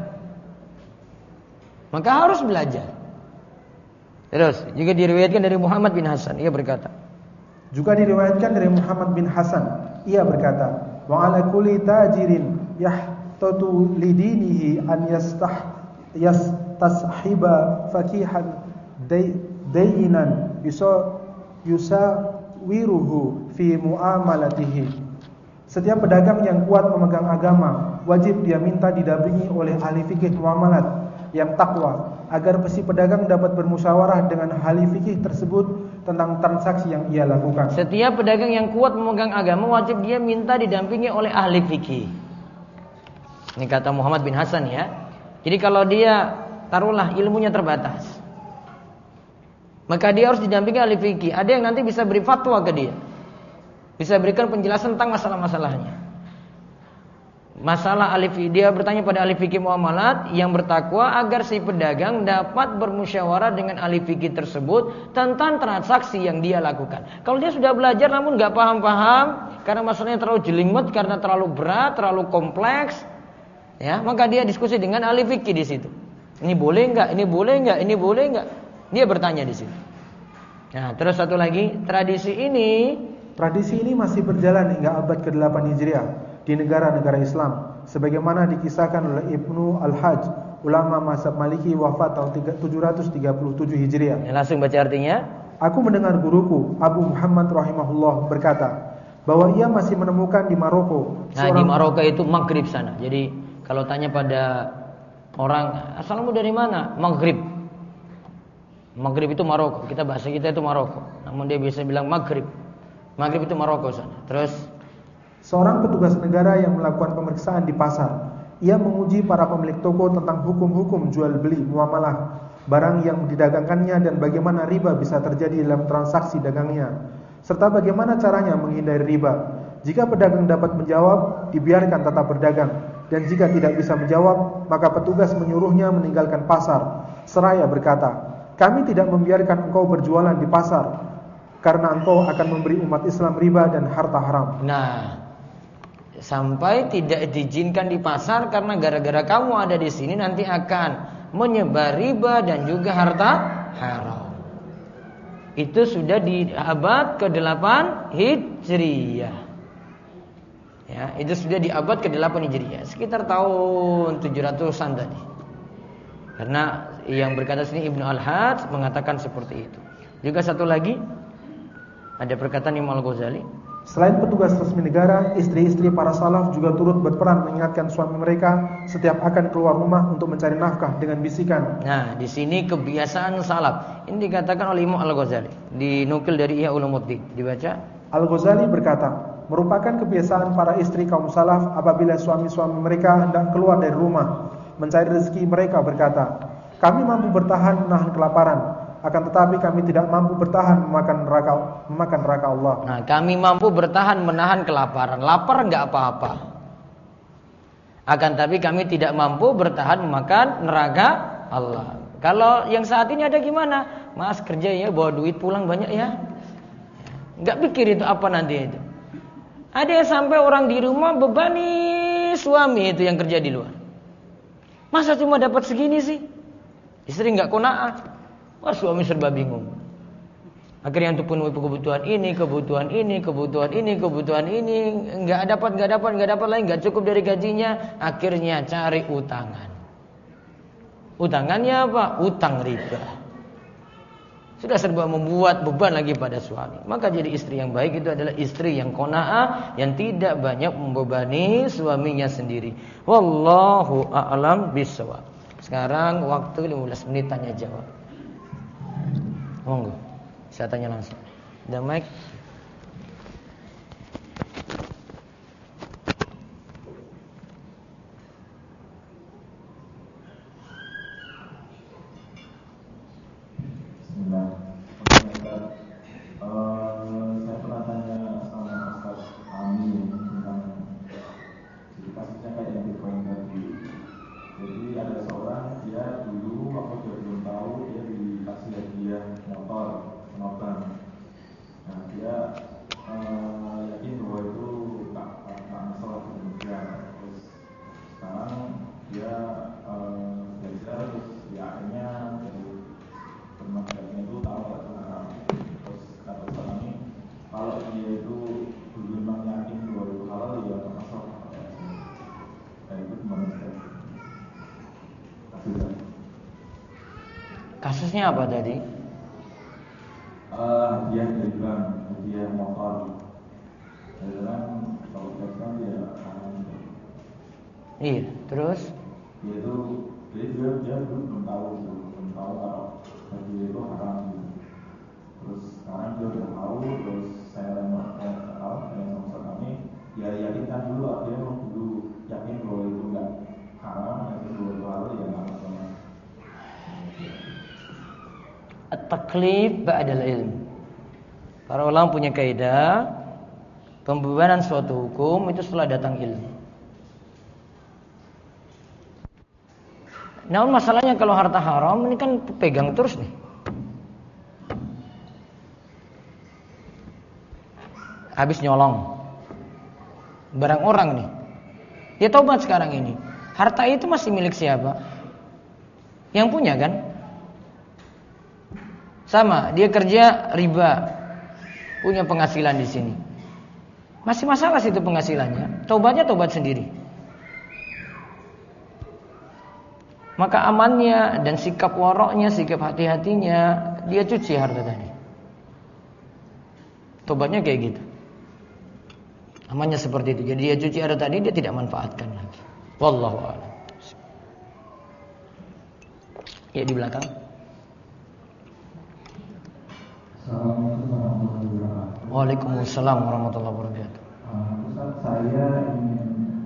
Maka harus belajar. Terus juga diriwayatkan dari Muhammad bin Hasan, ia berkata. Juga diriwayatkan dari Muhammad bin Hasan, ia berkata, wa ala kulli tajirin yahtatu lidinihi an yastashiba fakihan dayinan yusawiruhu fi muamalatihi. Setiap pedagang yang kuat memegang agama, wajib dia minta didampingi oleh ahli fikih muamalat yang takwa, agar si pedagang dapat bermusyawarah dengan ahli fikih tersebut tentang transaksi yang ia lakukan. Setiap pedagang yang kuat memegang agama, wajib dia minta didampingi oleh ahli fikih. Ini kata Muhammad bin Hasan ya. Jadi kalau dia taruhlah ilmunya terbatas, maka dia harus didampingi ahli fikih. Ada yang nanti bisa beri fatwa ke dia, bisa berikan penjelasan tentang masalah-masalahnya. Masalah ahli fikih, dia bertanya pada ahli fikih muamalat yang bertakwa agar si pedagang dapat bermusyawarah dengan ahli fikih tersebut tentang transaksi yang dia lakukan. Kalau dia sudah belajar namun nggak paham-paham karena masalahnya terlalu jelimet, karena terlalu berat, terlalu kompleks, ya maka dia diskusi dengan ahli fikih di situ. Ini boleh nggak? Ini boleh nggak? Ini boleh nggak? Dia bertanya di situ. Nah, terus satu lagi, tradisi ini masih berjalan hingga abad ke-8 Hijriah di negara-negara Islam, sebagaimana dikisahkan oleh Ibnu Al-Hajj, ulama mazhab Maliki, wafat tahun 737 Hijriah. Ya, langsung baca artinya. Aku mendengar guruku Abu Muhammad rahimahullah berkata bahwa ia masih menemukan di Maroko. Nah, di Maroko itu Maghrib sana. Jadi Kalau tanya pada orang, asalmu dari mana? Maghrib. Maghrib itu Maroko. Kita bahasa kita itu Maroko. Namun dia biasa bilang Maghrib. Maghrib itu Maroko sana. Terus seorang petugas negara yang melakukan pemeriksaan di pasar. Ia menguji para pemilik toko tentang hukum-hukum jual beli muamalah barang yang didagangkannya dan bagaimana riba bisa terjadi dalam transaksi dagangnya, serta bagaimana caranya menghindari riba. Jika pedagang dapat menjawab, dibiarkan tetap berdagang, dan jika tidak bisa menjawab, maka petugas menyuruhnya meninggalkan pasar, seraya berkata, "Kami tidak membiarkan engkau berjualan di pasar, karena engkau akan memberi umat Islam riba dan harta haram." Nah, sampai tidak diizinkan di pasar karena gara-gara kamu ada di sini nanti akan menyebar riba dan juga harta haram. Itu sudah di abad ke-8 Hijriyah. Ya, itu sudah di abad ke-8 Hijriyah, sekitar tahun 700-an tadi. Karena yang berkata sini Ibnu Al-Hajj mengatakan seperti itu. Juga satu lagi ada perkataan Imam Al-Ghazali, selain petugas resmi negara, istri-istri para salaf juga turut berperan mengingatkan suami mereka setiap akan keluar rumah untuk mencari nafkah dengan bisikan. Nah, di sini kebiasaan salaf. Ini dikatakan oleh Imam Al-Ghazali, dinukil dari Ihya Ulumuddin. Dibaca. Al-Ghazali berkata, merupakan kebiasaan para istri kaum salaf apabila suami-suami mereka hendak keluar dari rumah mencari rezeki, mereka berkata, "Kami mampu bertahan menahan kelaparan, akan tetapi kami tidak mampu bertahan memakan neraka Allah." Nah, kami mampu bertahan menahan kelaparan. Lapar enggak apa-apa. Akan tapi kami tidak mampu bertahan memakan neraka Allah. Kalau yang saat ini ada gimana? Mas kerja ya, bawa duit pulang banyak ya. Enggak pikir itu apa nanti itu. Ada yang sampai orang di rumah bebani suami itu yang kerja di luar. Masa cuma dapat segini sih? Istri enggak qanaah. Wah, suami serba bingung. Akhirnya untuk penuhi kebutuhan ini, enggak dapat lagi, enggak cukup dari gajinya, akhirnya cari utangan. Utangannya apa? Utang riba. Sudah serba membuat beban lagi pada suami. Maka jadi istri yang baik itu adalah istri yang qanaah, yang tidak banyak membebani suaminya sendiri. Wallahu a'lam bishawab. Sekarang waktu 15 menit tanya jawab. Monggo. Saya tanya langsung. Ada mic? Saya pernah tanya sama Ustaz Amin tentang kasusnya kayak yang Bitcoin tadi. Jadi ada seorang, dia dulu waktu dia belum tahu, dia dikasih hadiah motor sama bank. Nah, dia yakin bahwa itu tak masalah demikian. Terus sekarang dia belajar, terus ya akhirnya dari bermaksudnya itu tahu nggak haram. Terus kata Ustaz ini, kalau dia itu dulu memang yakin bahwa itu halal, ya tak masalah. Dan itu gimana Ustaz? Kasusnya apa tadi? Hadiah dari bank, hadiah motor. Dan kalau kan dia haram. Iya, terus? Dia itu, dia belum tahu kalau hadiah itu haram. Terus sekarang dia udah tahu, terus saya sama kami, ya yakinkan dulu, dia memang dulu yakin bahwa itu enggak haram, yakin bahwa itu halal, ya nggak masalah. At-taklif ba'dal ilm. Para ulama punya kaidah, pembebanan suatu hukum itu setelah datang ilmu. Namun masalahnya kalau harta haram ini kan pegang terus nih. Habis nyolong barang orang nih. Dia tobat sekarang ini. Harta itu masih milik siapa? Yang punya kan? Sama, dia kerja riba, punya penghasilan di sini. Masih masalah situ penghasilannya. Tobatnya tobat sendiri. Maka amannya dan sikap waroknya, sikap hati-hatinya, dia cuci harta tadi. Tobatnya kayak gitu. Amannya seperti itu. Jadi dia cuci harta tadi, dia tidak manfaatkan lagi. Wallahu a'lam. Ya, di belakang. Assalamualaikum warahmatullahi wabarakatuh. Waalaikumsalam warahmatullahi wabarakatuh. Ustaz, saya ingin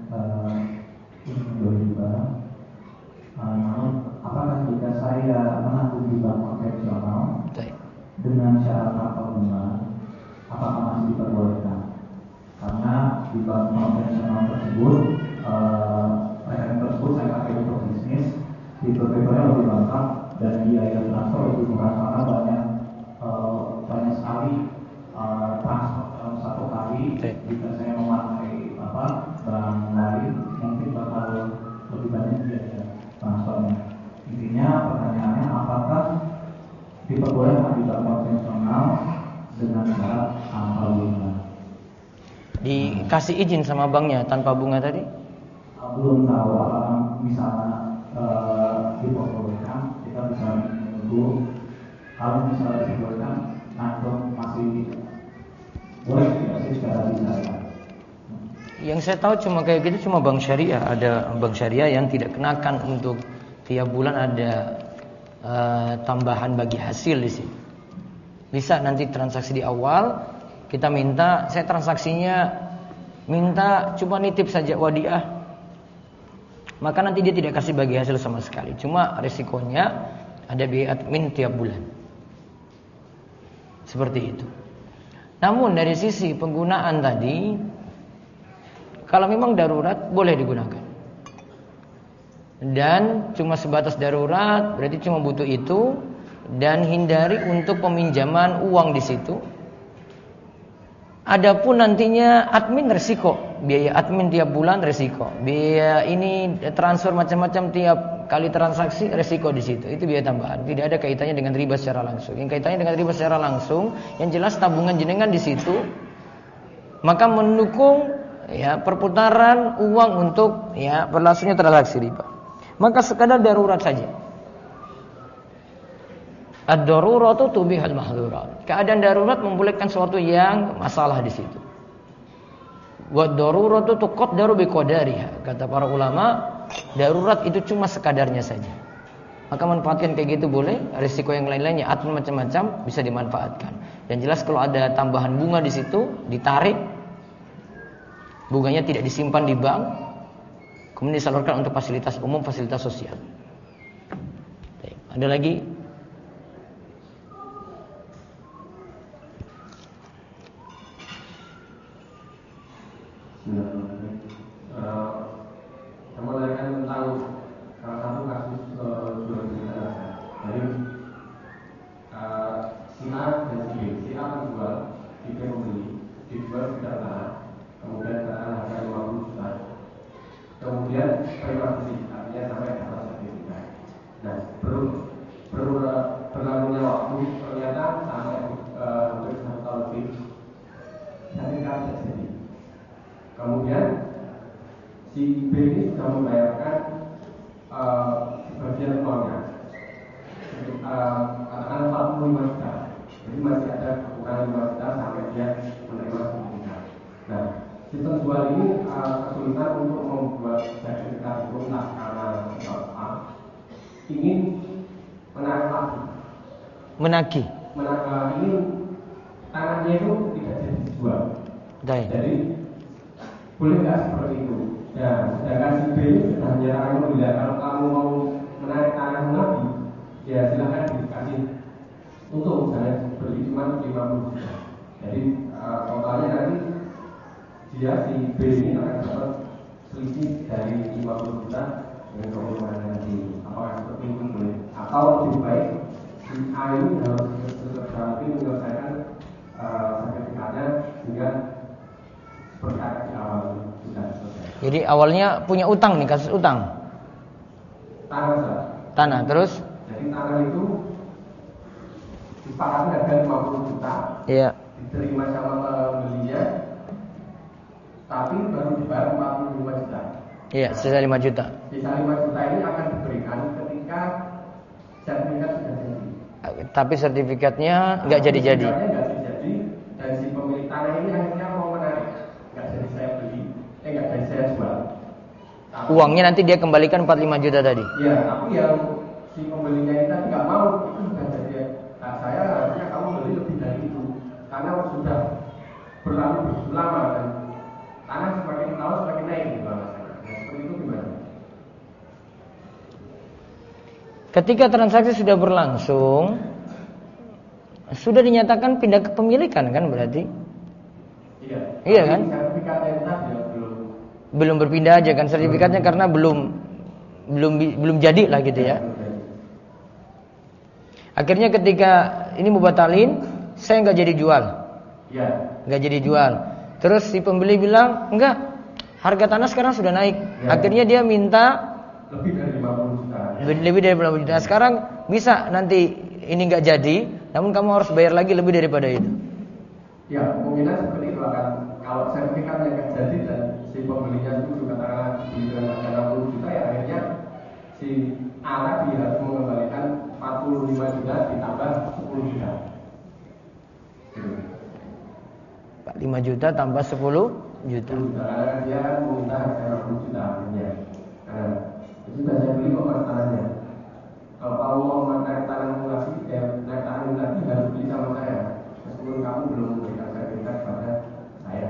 berubah. Namun, apakah jika saya menabung di bank konvensional dengan syarat tanpa bunga, apakah masih diperbolehkan? Karena di bank konvensional tersebut, rekening tersebut saya pakai untuk bisnis, fitur-fiturnya lebih lengkap dan biaya transfer lebih murah karena banyak sekali transfer dalam satu kali. Jika saya memakai bank lain, mungkin bakal lebih banyak biaya transfernya. Intinya pertanyaannya, apakah diperbolehkan di bank konvensional dengan syarat tanpa bunga? Dikasih izin sama banknya tanpa bunga tadi? Belum tahu, apakah misalnya diperbolehkan, kita bisa menunggu. Kalau misalnya diperbolehkan, antum masih boleh tidak sih secara bisa? Yang saya tahu cuma kayak gitu, cuma bank syariah. Ada bank syariah yang tidak kenakan untuk tiap bulan ada tambahan bagi hasil di sini. Bisa nanti transaksi di awal kita minta, saya transaksinya minta cuma nitip saja wadiah, maka nanti dia tidak kasih bagi hasil sama sekali. Cuma resikonya ada biaya admin tiap bulan. Seperti itu. Namun dari sisi penggunaan tadi, kalau memang darurat boleh digunakan. Dan cuma sebatas darurat, berarti cuma butuh itu, dan hindari untuk peminjaman uang di situ. Adapun nantinya admin resiko, biaya admin tiap bulan resiko, biaya ini transfer macam-macam tiap kali transaksi resiko di situ. Itu biaya tambahan. Tidak ada kaitannya dengan riba secara langsung. Yang kaitannya dengan riba secara langsung, yang jelas tabungan jenengan di situ, maka mendukung ya perputaran uang untuk ya berlangsungnya transaksi riba. Maka sekadar darurat saja. Ad-daruratu tubihal mahdhurat. Keadaan darurat membolehkan sesuatu yang masalah di situ. Wad-daruratu tuqaddaru biqadariha. Kata para ulama, darurat itu cuma sekadarnya saja. Maka manfaatkan kayak gitu boleh. Risiko yang lain-lainnya admin macam-macam bisa dimanfaatkan. Dan jelas kalau ada tambahan bunga di situ ditarik, bunganya tidak disimpan di bank, kemudian disalurkan untuk fasilitas umum, fasilitas sosial. Ada lagi? Saya mau tanyakan tentang salah satu kasus jual beli tanah. Jadi si A dan si B. Si A menjual, si B membeli, dijual sekitar tanah, kemudian tanah harga 50 juta. Kemudian privasi, artinya sampai dapat sertifikat. Nah, berlalunya waktu ternyata sampai hampir 1 tahun lebih sertifikat tidak jadi. Kemudian si B ini sudah membayarkan sebagian uangnya, katakan 45 juta. Jadi masih ada kekurangan 5 juta sampai dia menerima sertifikat. Nah, si penjual ini kesulitan untuk membuat sertifikat itu entah karena apa, ingin menarik lagi. Menagih. Ini tangannya itu tidak jadi dijual. Jadi boleh nggak seperti itu? Ya, sedangkan si B sudah menyerahkan mobilnya. Kalau kamu mau menarik tangan lagi, ya silakan dikasih untung, misalnya beli cuma 50 juta. Jadi totalnya nanti dia si B ini akan dapat selisih dari 50 juta dengan keuntungan nanti. Apakah seperti itu boleh? Atau lebih baik si A ini harus segera menyelesaikan sertifikatnya sehingga seperti di awal sudah selesai. Jadi awalnya punya utang nih, kasus utang. Tanah, terus? Jadi tanah itu disepakati harga 50 juta. Iya. Diterima sama pembelinya, tapi baru dibayar 45 juta. Iya, sisa 5 juta. Sisa 5 juta ini akan diberikan ketika sertifikat sudah jadi. Tapi sertifikatnya nggak jadi-jadi. Sertifikatnya nggak jadi, dan si pemilik tanah ini akhirnya mau menarik. Nggak jadi saya beli, nggak jadi saya jual. Uangnya nanti dia kembalikan 45 juta tadi. Iya, tapi yang si pembelinya ini tadi nggak mau, itu sudah jadi hak saya, harusnya kamu beli lebih dari itu, karena sudah berlalu begitu lama dan tanah semakin lama semakin naik gitu alasannya. Nah, seperti itu gimana? Ketika transaksi sudah berlangsung, sudah dinyatakan pindah kepemilikan kan berarti? Iya. Iya kan? Sertifikat yang tadi ya belum berpindah aja kan sertifikatnya karena belum jadi lah gitu ya. Akhirnya ketika ini mau batalin, saya nggak jadi jual. Iya. Nggak jadi jual. Terus si pembeli bilang enggak, harga tanah sekarang sudah naik. Ya. Akhirnya dia minta lebih dari 50 juta. Lebih dari 50 juta. Sekarang bisa nanti ini nggak jadi, namun kamu harus bayar lagi lebih daripada itu. Ya, kemungkinan seperti itu akan kalau sertifikatnya nggak jadi dan si pembelinya itu juga katakanlah beli dengan harga 60 juta ya akhirnya si A tadi harus mengembalikan 45 juta ditambah 10 juta. 5 juta tambah 10 juta. Karena dia meminta harga 60 juta akhirnya. Nah, itu sudah saya beli kok mas tanahnya. Kalau kamu mau naik tanahmu lagi, naik tanahmu lagi harus beli sama saya. Meskipun kamu belum memberikan sertifikat pada saya.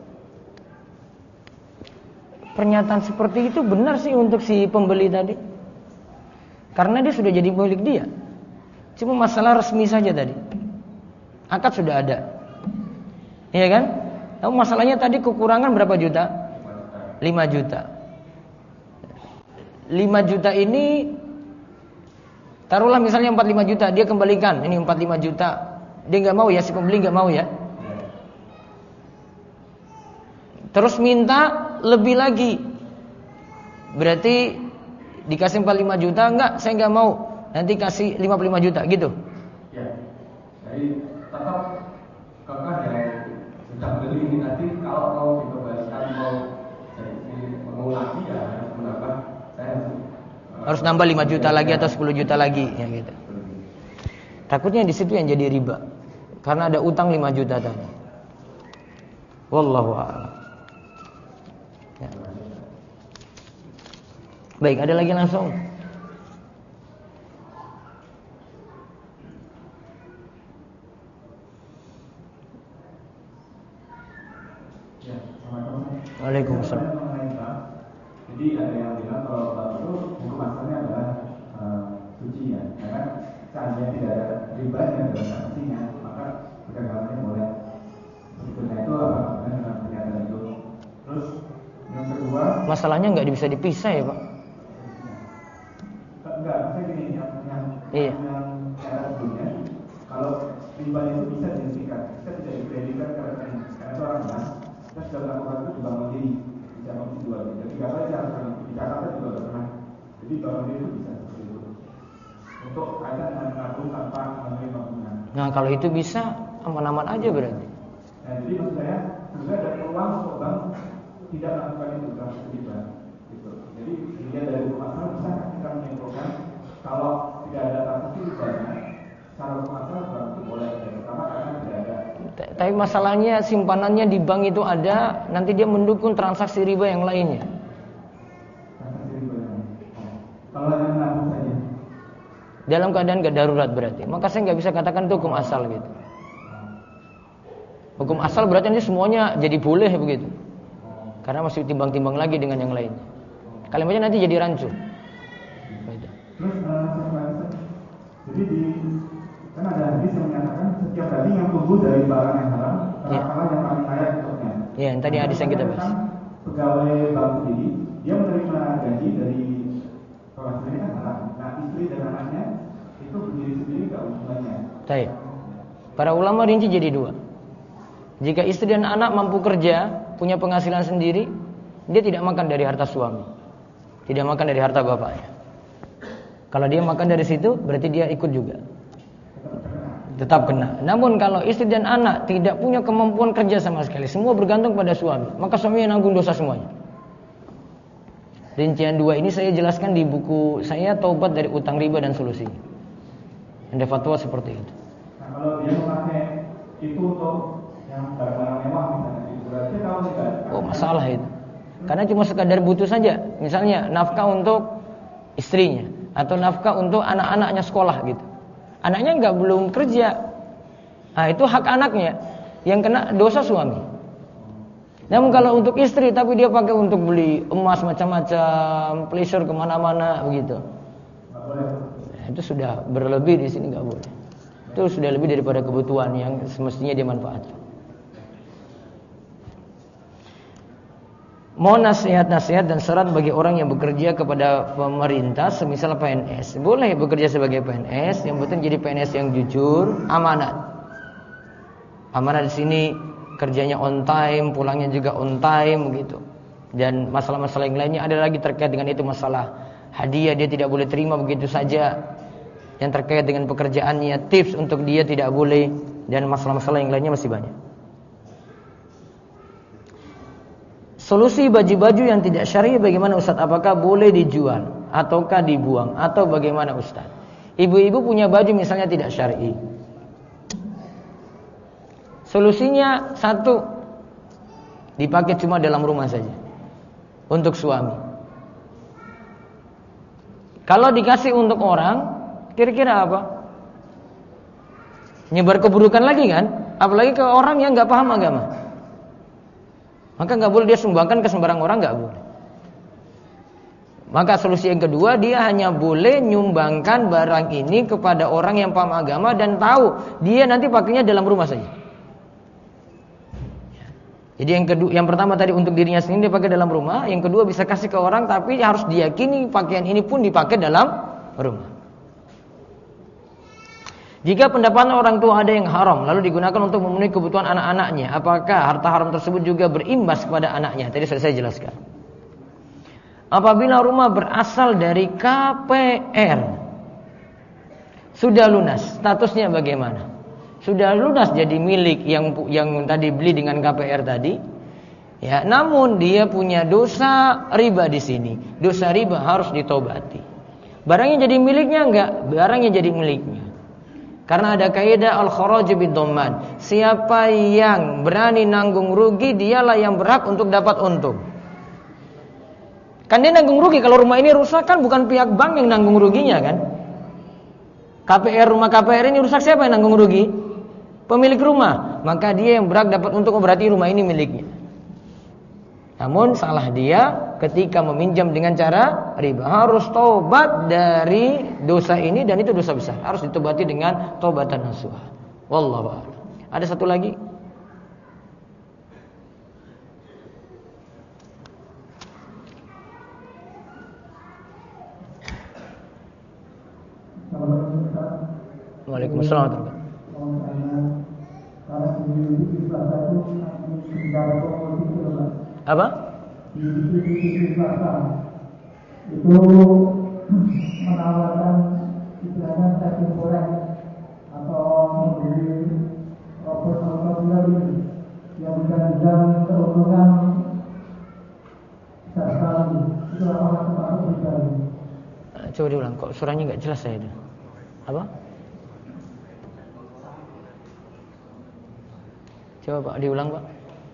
Pernyataan seperti itu benar sih untuk si pembeli tadi. Karena dia sudah jadi milik dia. Cuma masalah resmi saja tadi. Akad sudah ada. Iya kan? Namun masalahnya tadi kekurangan berapa juta? 5 juta. 5 juta ini taruhlah misalnya 45 juta, dia kembalikan. Ini 45 juta. Dia nggak mau ya, si pembeli nggak mau ya. Terus minta lebih lagi. Berarti dikasih 45 juta, enggak, saya nggak mau. Nanti kasih 55 juta gitu. Ya. Jadi tetap kekeh yang sudah beli ini tadi kalau mau dikembalikan mau jadi mengulangi ya harus menambah saya harus nambah 5 juta lagi atau 10 juta lagi ya gitu. Takutnya di situ yang jadi riba. Karena ada utang 5 juta tadi. Wallahu a'lam. Ya. Baik, ada lagi langsung. ya sama-sama. Waalaikumsalam. Jadi ada yang bilang kalau bank itu hukum asalnya adalah suci ya, karena seandainya tidak ada ribanya dalam transaksinya, maka perdagangannya boleh. Berikutnya itu apa dengan pernyataan itu. Terus yang kedua, Masalahnya nggak bisa dipisah ya Pak. enggak, saya gini Iya. yang cara sebelumnya, kalau riba itu bisa dihentikan, kita tidak dikreditkan karena itu orang benar, kita sudah melakukan itu di bank mandiri, di cabang dijual. Jadi nggak saja di Jakarta juga nggak pernah. Jadi bank mandiri itu bisa seperti itu. Untuk kaitan dengan menabung tanpa menerima bunga. Nah kalau itu bisa aman-aman aja berarti. Nah, jadi maksud saya juga ada peluang untuk bank tidak melakukan itu dalam riba. Gitu. Jadi dilihat dari hukum asal bisa kita menyimpulkan kalau tidak ada transaksi ribanya, secara hukum asal bank itu boleh. Pertama karena tidak ada. Tapi masalahnya simpanannya di bank itu ada, nanti dia mendukung transaksi riba yang lainnya. Transaksi ribanya. Kalau hanya menabung saja. Dalam keadaan gak darurat berarti. Maka saya nggak bisa katakan itu hukum asal gitu. Hukum asal berarti ini semuanya jadi boleh begitu. Karena masih timbang-timbang lagi dengan yang lainnya. Kalimatnya nanti jadi rancu. Terus jadi kan ada hadis yang menyatakan setiap daging yang tumbuh dari barang yang haram adalah yang paling layak untuknya. Ya, yang tadi hadis yang kita bahas. Pegawai bank sendiri dia menerima gaji dari penghasilannya kan haram. Nah istri dan anaknya itu berdiri sendiri nggak hubungannya. Baik. Para ulama rinci jadi dua. Jika istri dan anak mampu kerja, punya penghasilan sendiri, dia tidak makan dari harta suami, tidak makan dari harta bapaknya. Kalau dia makan dari situ, berarti dia ikut juga, tetap kena. Namun kalau istri dan anak tidak punya kemampuan kerja sama sekali, semua bergantung pada suami, maka suami yang nanggung dosa semuanya. Rincian 2 ini saya jelaskan di buku saya Taubat dari Utang Riba dan Solusinya. Ada fatwa seperti itu. Nah kalau dia memakai itu untuk yang barang-barang mewah misalnya, berarti kalau tidak. Oh masalah itu. Karena cuma sekadar butuh saja. Misalnya nafkah untuk istrinya atau nafkah untuk anak-anaknya sekolah gitu. Anaknya belum kerja. Nah, itu hak anaknya. Yang kena dosa suami. Namun kalau untuk istri tapi dia pakai untuk beli emas macam-macam, pleasure kemana-mana begitu. Nah, itu sudah berlebih di sini nggak boleh. Itu sudah lebih daripada kebutuhan yang semestinya dia manfaatkan. Mohon nasihat-nasihat dan saran bagi orang yang bekerja kepada pemerintah, semisal PNS. Boleh bekerja sebagai PNS, yang penting jadi PNS yang jujur, amanat. Amanat di sini kerjanya on time, pulangnya juga on time begitu. Dan masalah-masalah yang lainnya ada lagi terkait dengan itu, masalah hadiah dia tidak boleh terima begitu saja. Yang terkait dengan pekerjaannya, tips untuk dia tidak boleh, dan masalah-masalah yang lainnya masih banyak. Solusi baju-baju yang tidak syar'i bagaimana Ustaz? Apakah boleh dijual ataukah dibuang atau bagaimana Ustaz? Ibu-ibu punya baju misalnya tidak syar'i. Solusinya satu, dipakai cuma dalam rumah saja untuk suami. Kalau dikasih untuk orang, kira-kira apa? Nyebar keburukan lagi kan? Apalagi ke orang yang nggak paham agama. Maka nggak boleh dia sumbangkan ke sembarang orang, nggak boleh. Maka solusi yang kedua, dia hanya boleh nyumbangkan barang ini kepada orang yang paham agama dan tahu dia nanti pakainya dalam rumah saja. Jadi yang pertama tadi untuk dirinya sendiri dia pakai dalam rumah, yang kedua bisa kasih ke orang tapi harus diyakini pakaian ini pun dipakai dalam rumah. Jika pendapatan orang tua ada yang haram lalu digunakan untuk memenuhi kebutuhan anak-anaknya, apakah harta haram tersebut juga berimbas kepada anaknya? Tadi sudah saya jelaskan. Apabila rumah berasal dari KPR, sudah lunas, statusnya bagaimana? Sudah lunas jadi milik yang tadi beli dengan KPR tadi. Ya, namun dia punya dosa riba di sini. Dosa riba harus ditobati. Barangnya jadi miliknya enggak? Barangnya jadi miliknya. Karena ada kaidah al-kharaj bid-dhamman. Siapa yang berani nanggung rugi, dialah yang berhak untuk dapat untung. Kan dia nanggung rugi kalau rumah ini rusak, kan bukan pihak bank yang nanggung ruginya kan? Rumah KPR ini rusak, siapa yang nanggung rugi? Pemilik rumah. Maka dia yang berhak dapat untung, berarti rumah ini miliknya. Namun salah dia ketika meminjam dengan cara riba. Harus tobat dari dosa ini, dan itu dosa besar. Harus ditobati dengan tobatan nasuha. Wallahu a'lam. Ada satu lagi? Waalaikumsalam. Apa? Itu menawarkan istilahnya setting forex atau membeli robot yang bisa keuntungan besar sekali. Itu orang termasuk sekali. Coba diulang, kok suaranya nggak jelas saya itu. Apa? Coba Pak diulang Pak.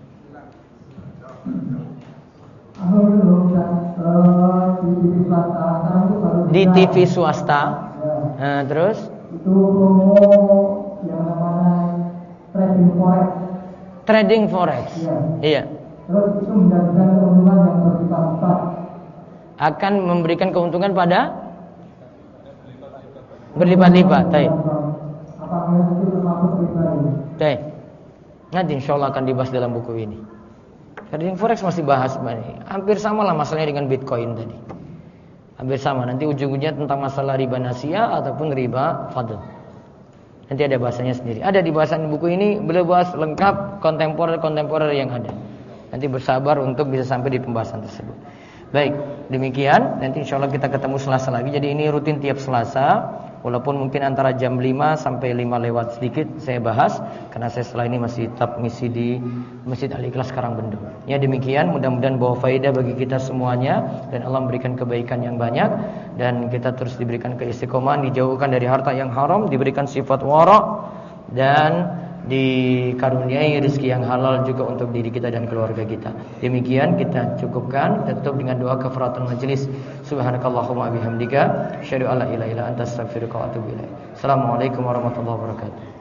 Di TV swasta. Nah, terus? Itu promo yang namanya trading forex. Trading forex. Iya. Terus itu menjadikan keuntungan yang berlipat-lipat. Akan memberikan keuntungan pada berlipat-lipat. Baik. Apakah itu termasuk riba? Baik. Nanti insya Allah akan dibahas dalam buku ini. Trading forex masih bahas banyak. Hampir sama lah masalahnya dengan Bitcoin tadi. Hampir sama. Nanti ujung-ujungnya tentang masalah riba nasiyah ataupun riba fadl. Nanti ada bahasanya sendiri. Ada di bahasan buku ini, beliau bahas lengkap kontemporer yang ada. Nanti bersabar untuk bisa sampai di pembahasan tersebut. Baik, demikian. Nanti insya Allah kita ketemu Selasa lagi. Jadi ini rutin tiap Selasa. Walaupun mungkin antara jam 5 sampai 5 lewat sedikit saya bahas, karena saya setelah ini masih tetap ngisi di Masjid Al-Ikhlas Karangbendo. Ya demikian, mudah-mudahan bawa faedah bagi kita semuanya, dan Allah memberikan kebaikan yang banyak, dan kita terus diberikan keistiqomahan, dijauhkan dari harta yang haram, diberikan sifat wara, dan dikaruniai rezeki yang halal juga untuk diri kita dan keluarga kita. Demikian kita cukupkan, tutup dengan doa kafaratul majelis. Subhanakallahumma bihamdika asyhadu an la ilaha illa anta astaghfiruka wa atubu ilaik. Assalamualaikum warahmatullahi wabarakatuh.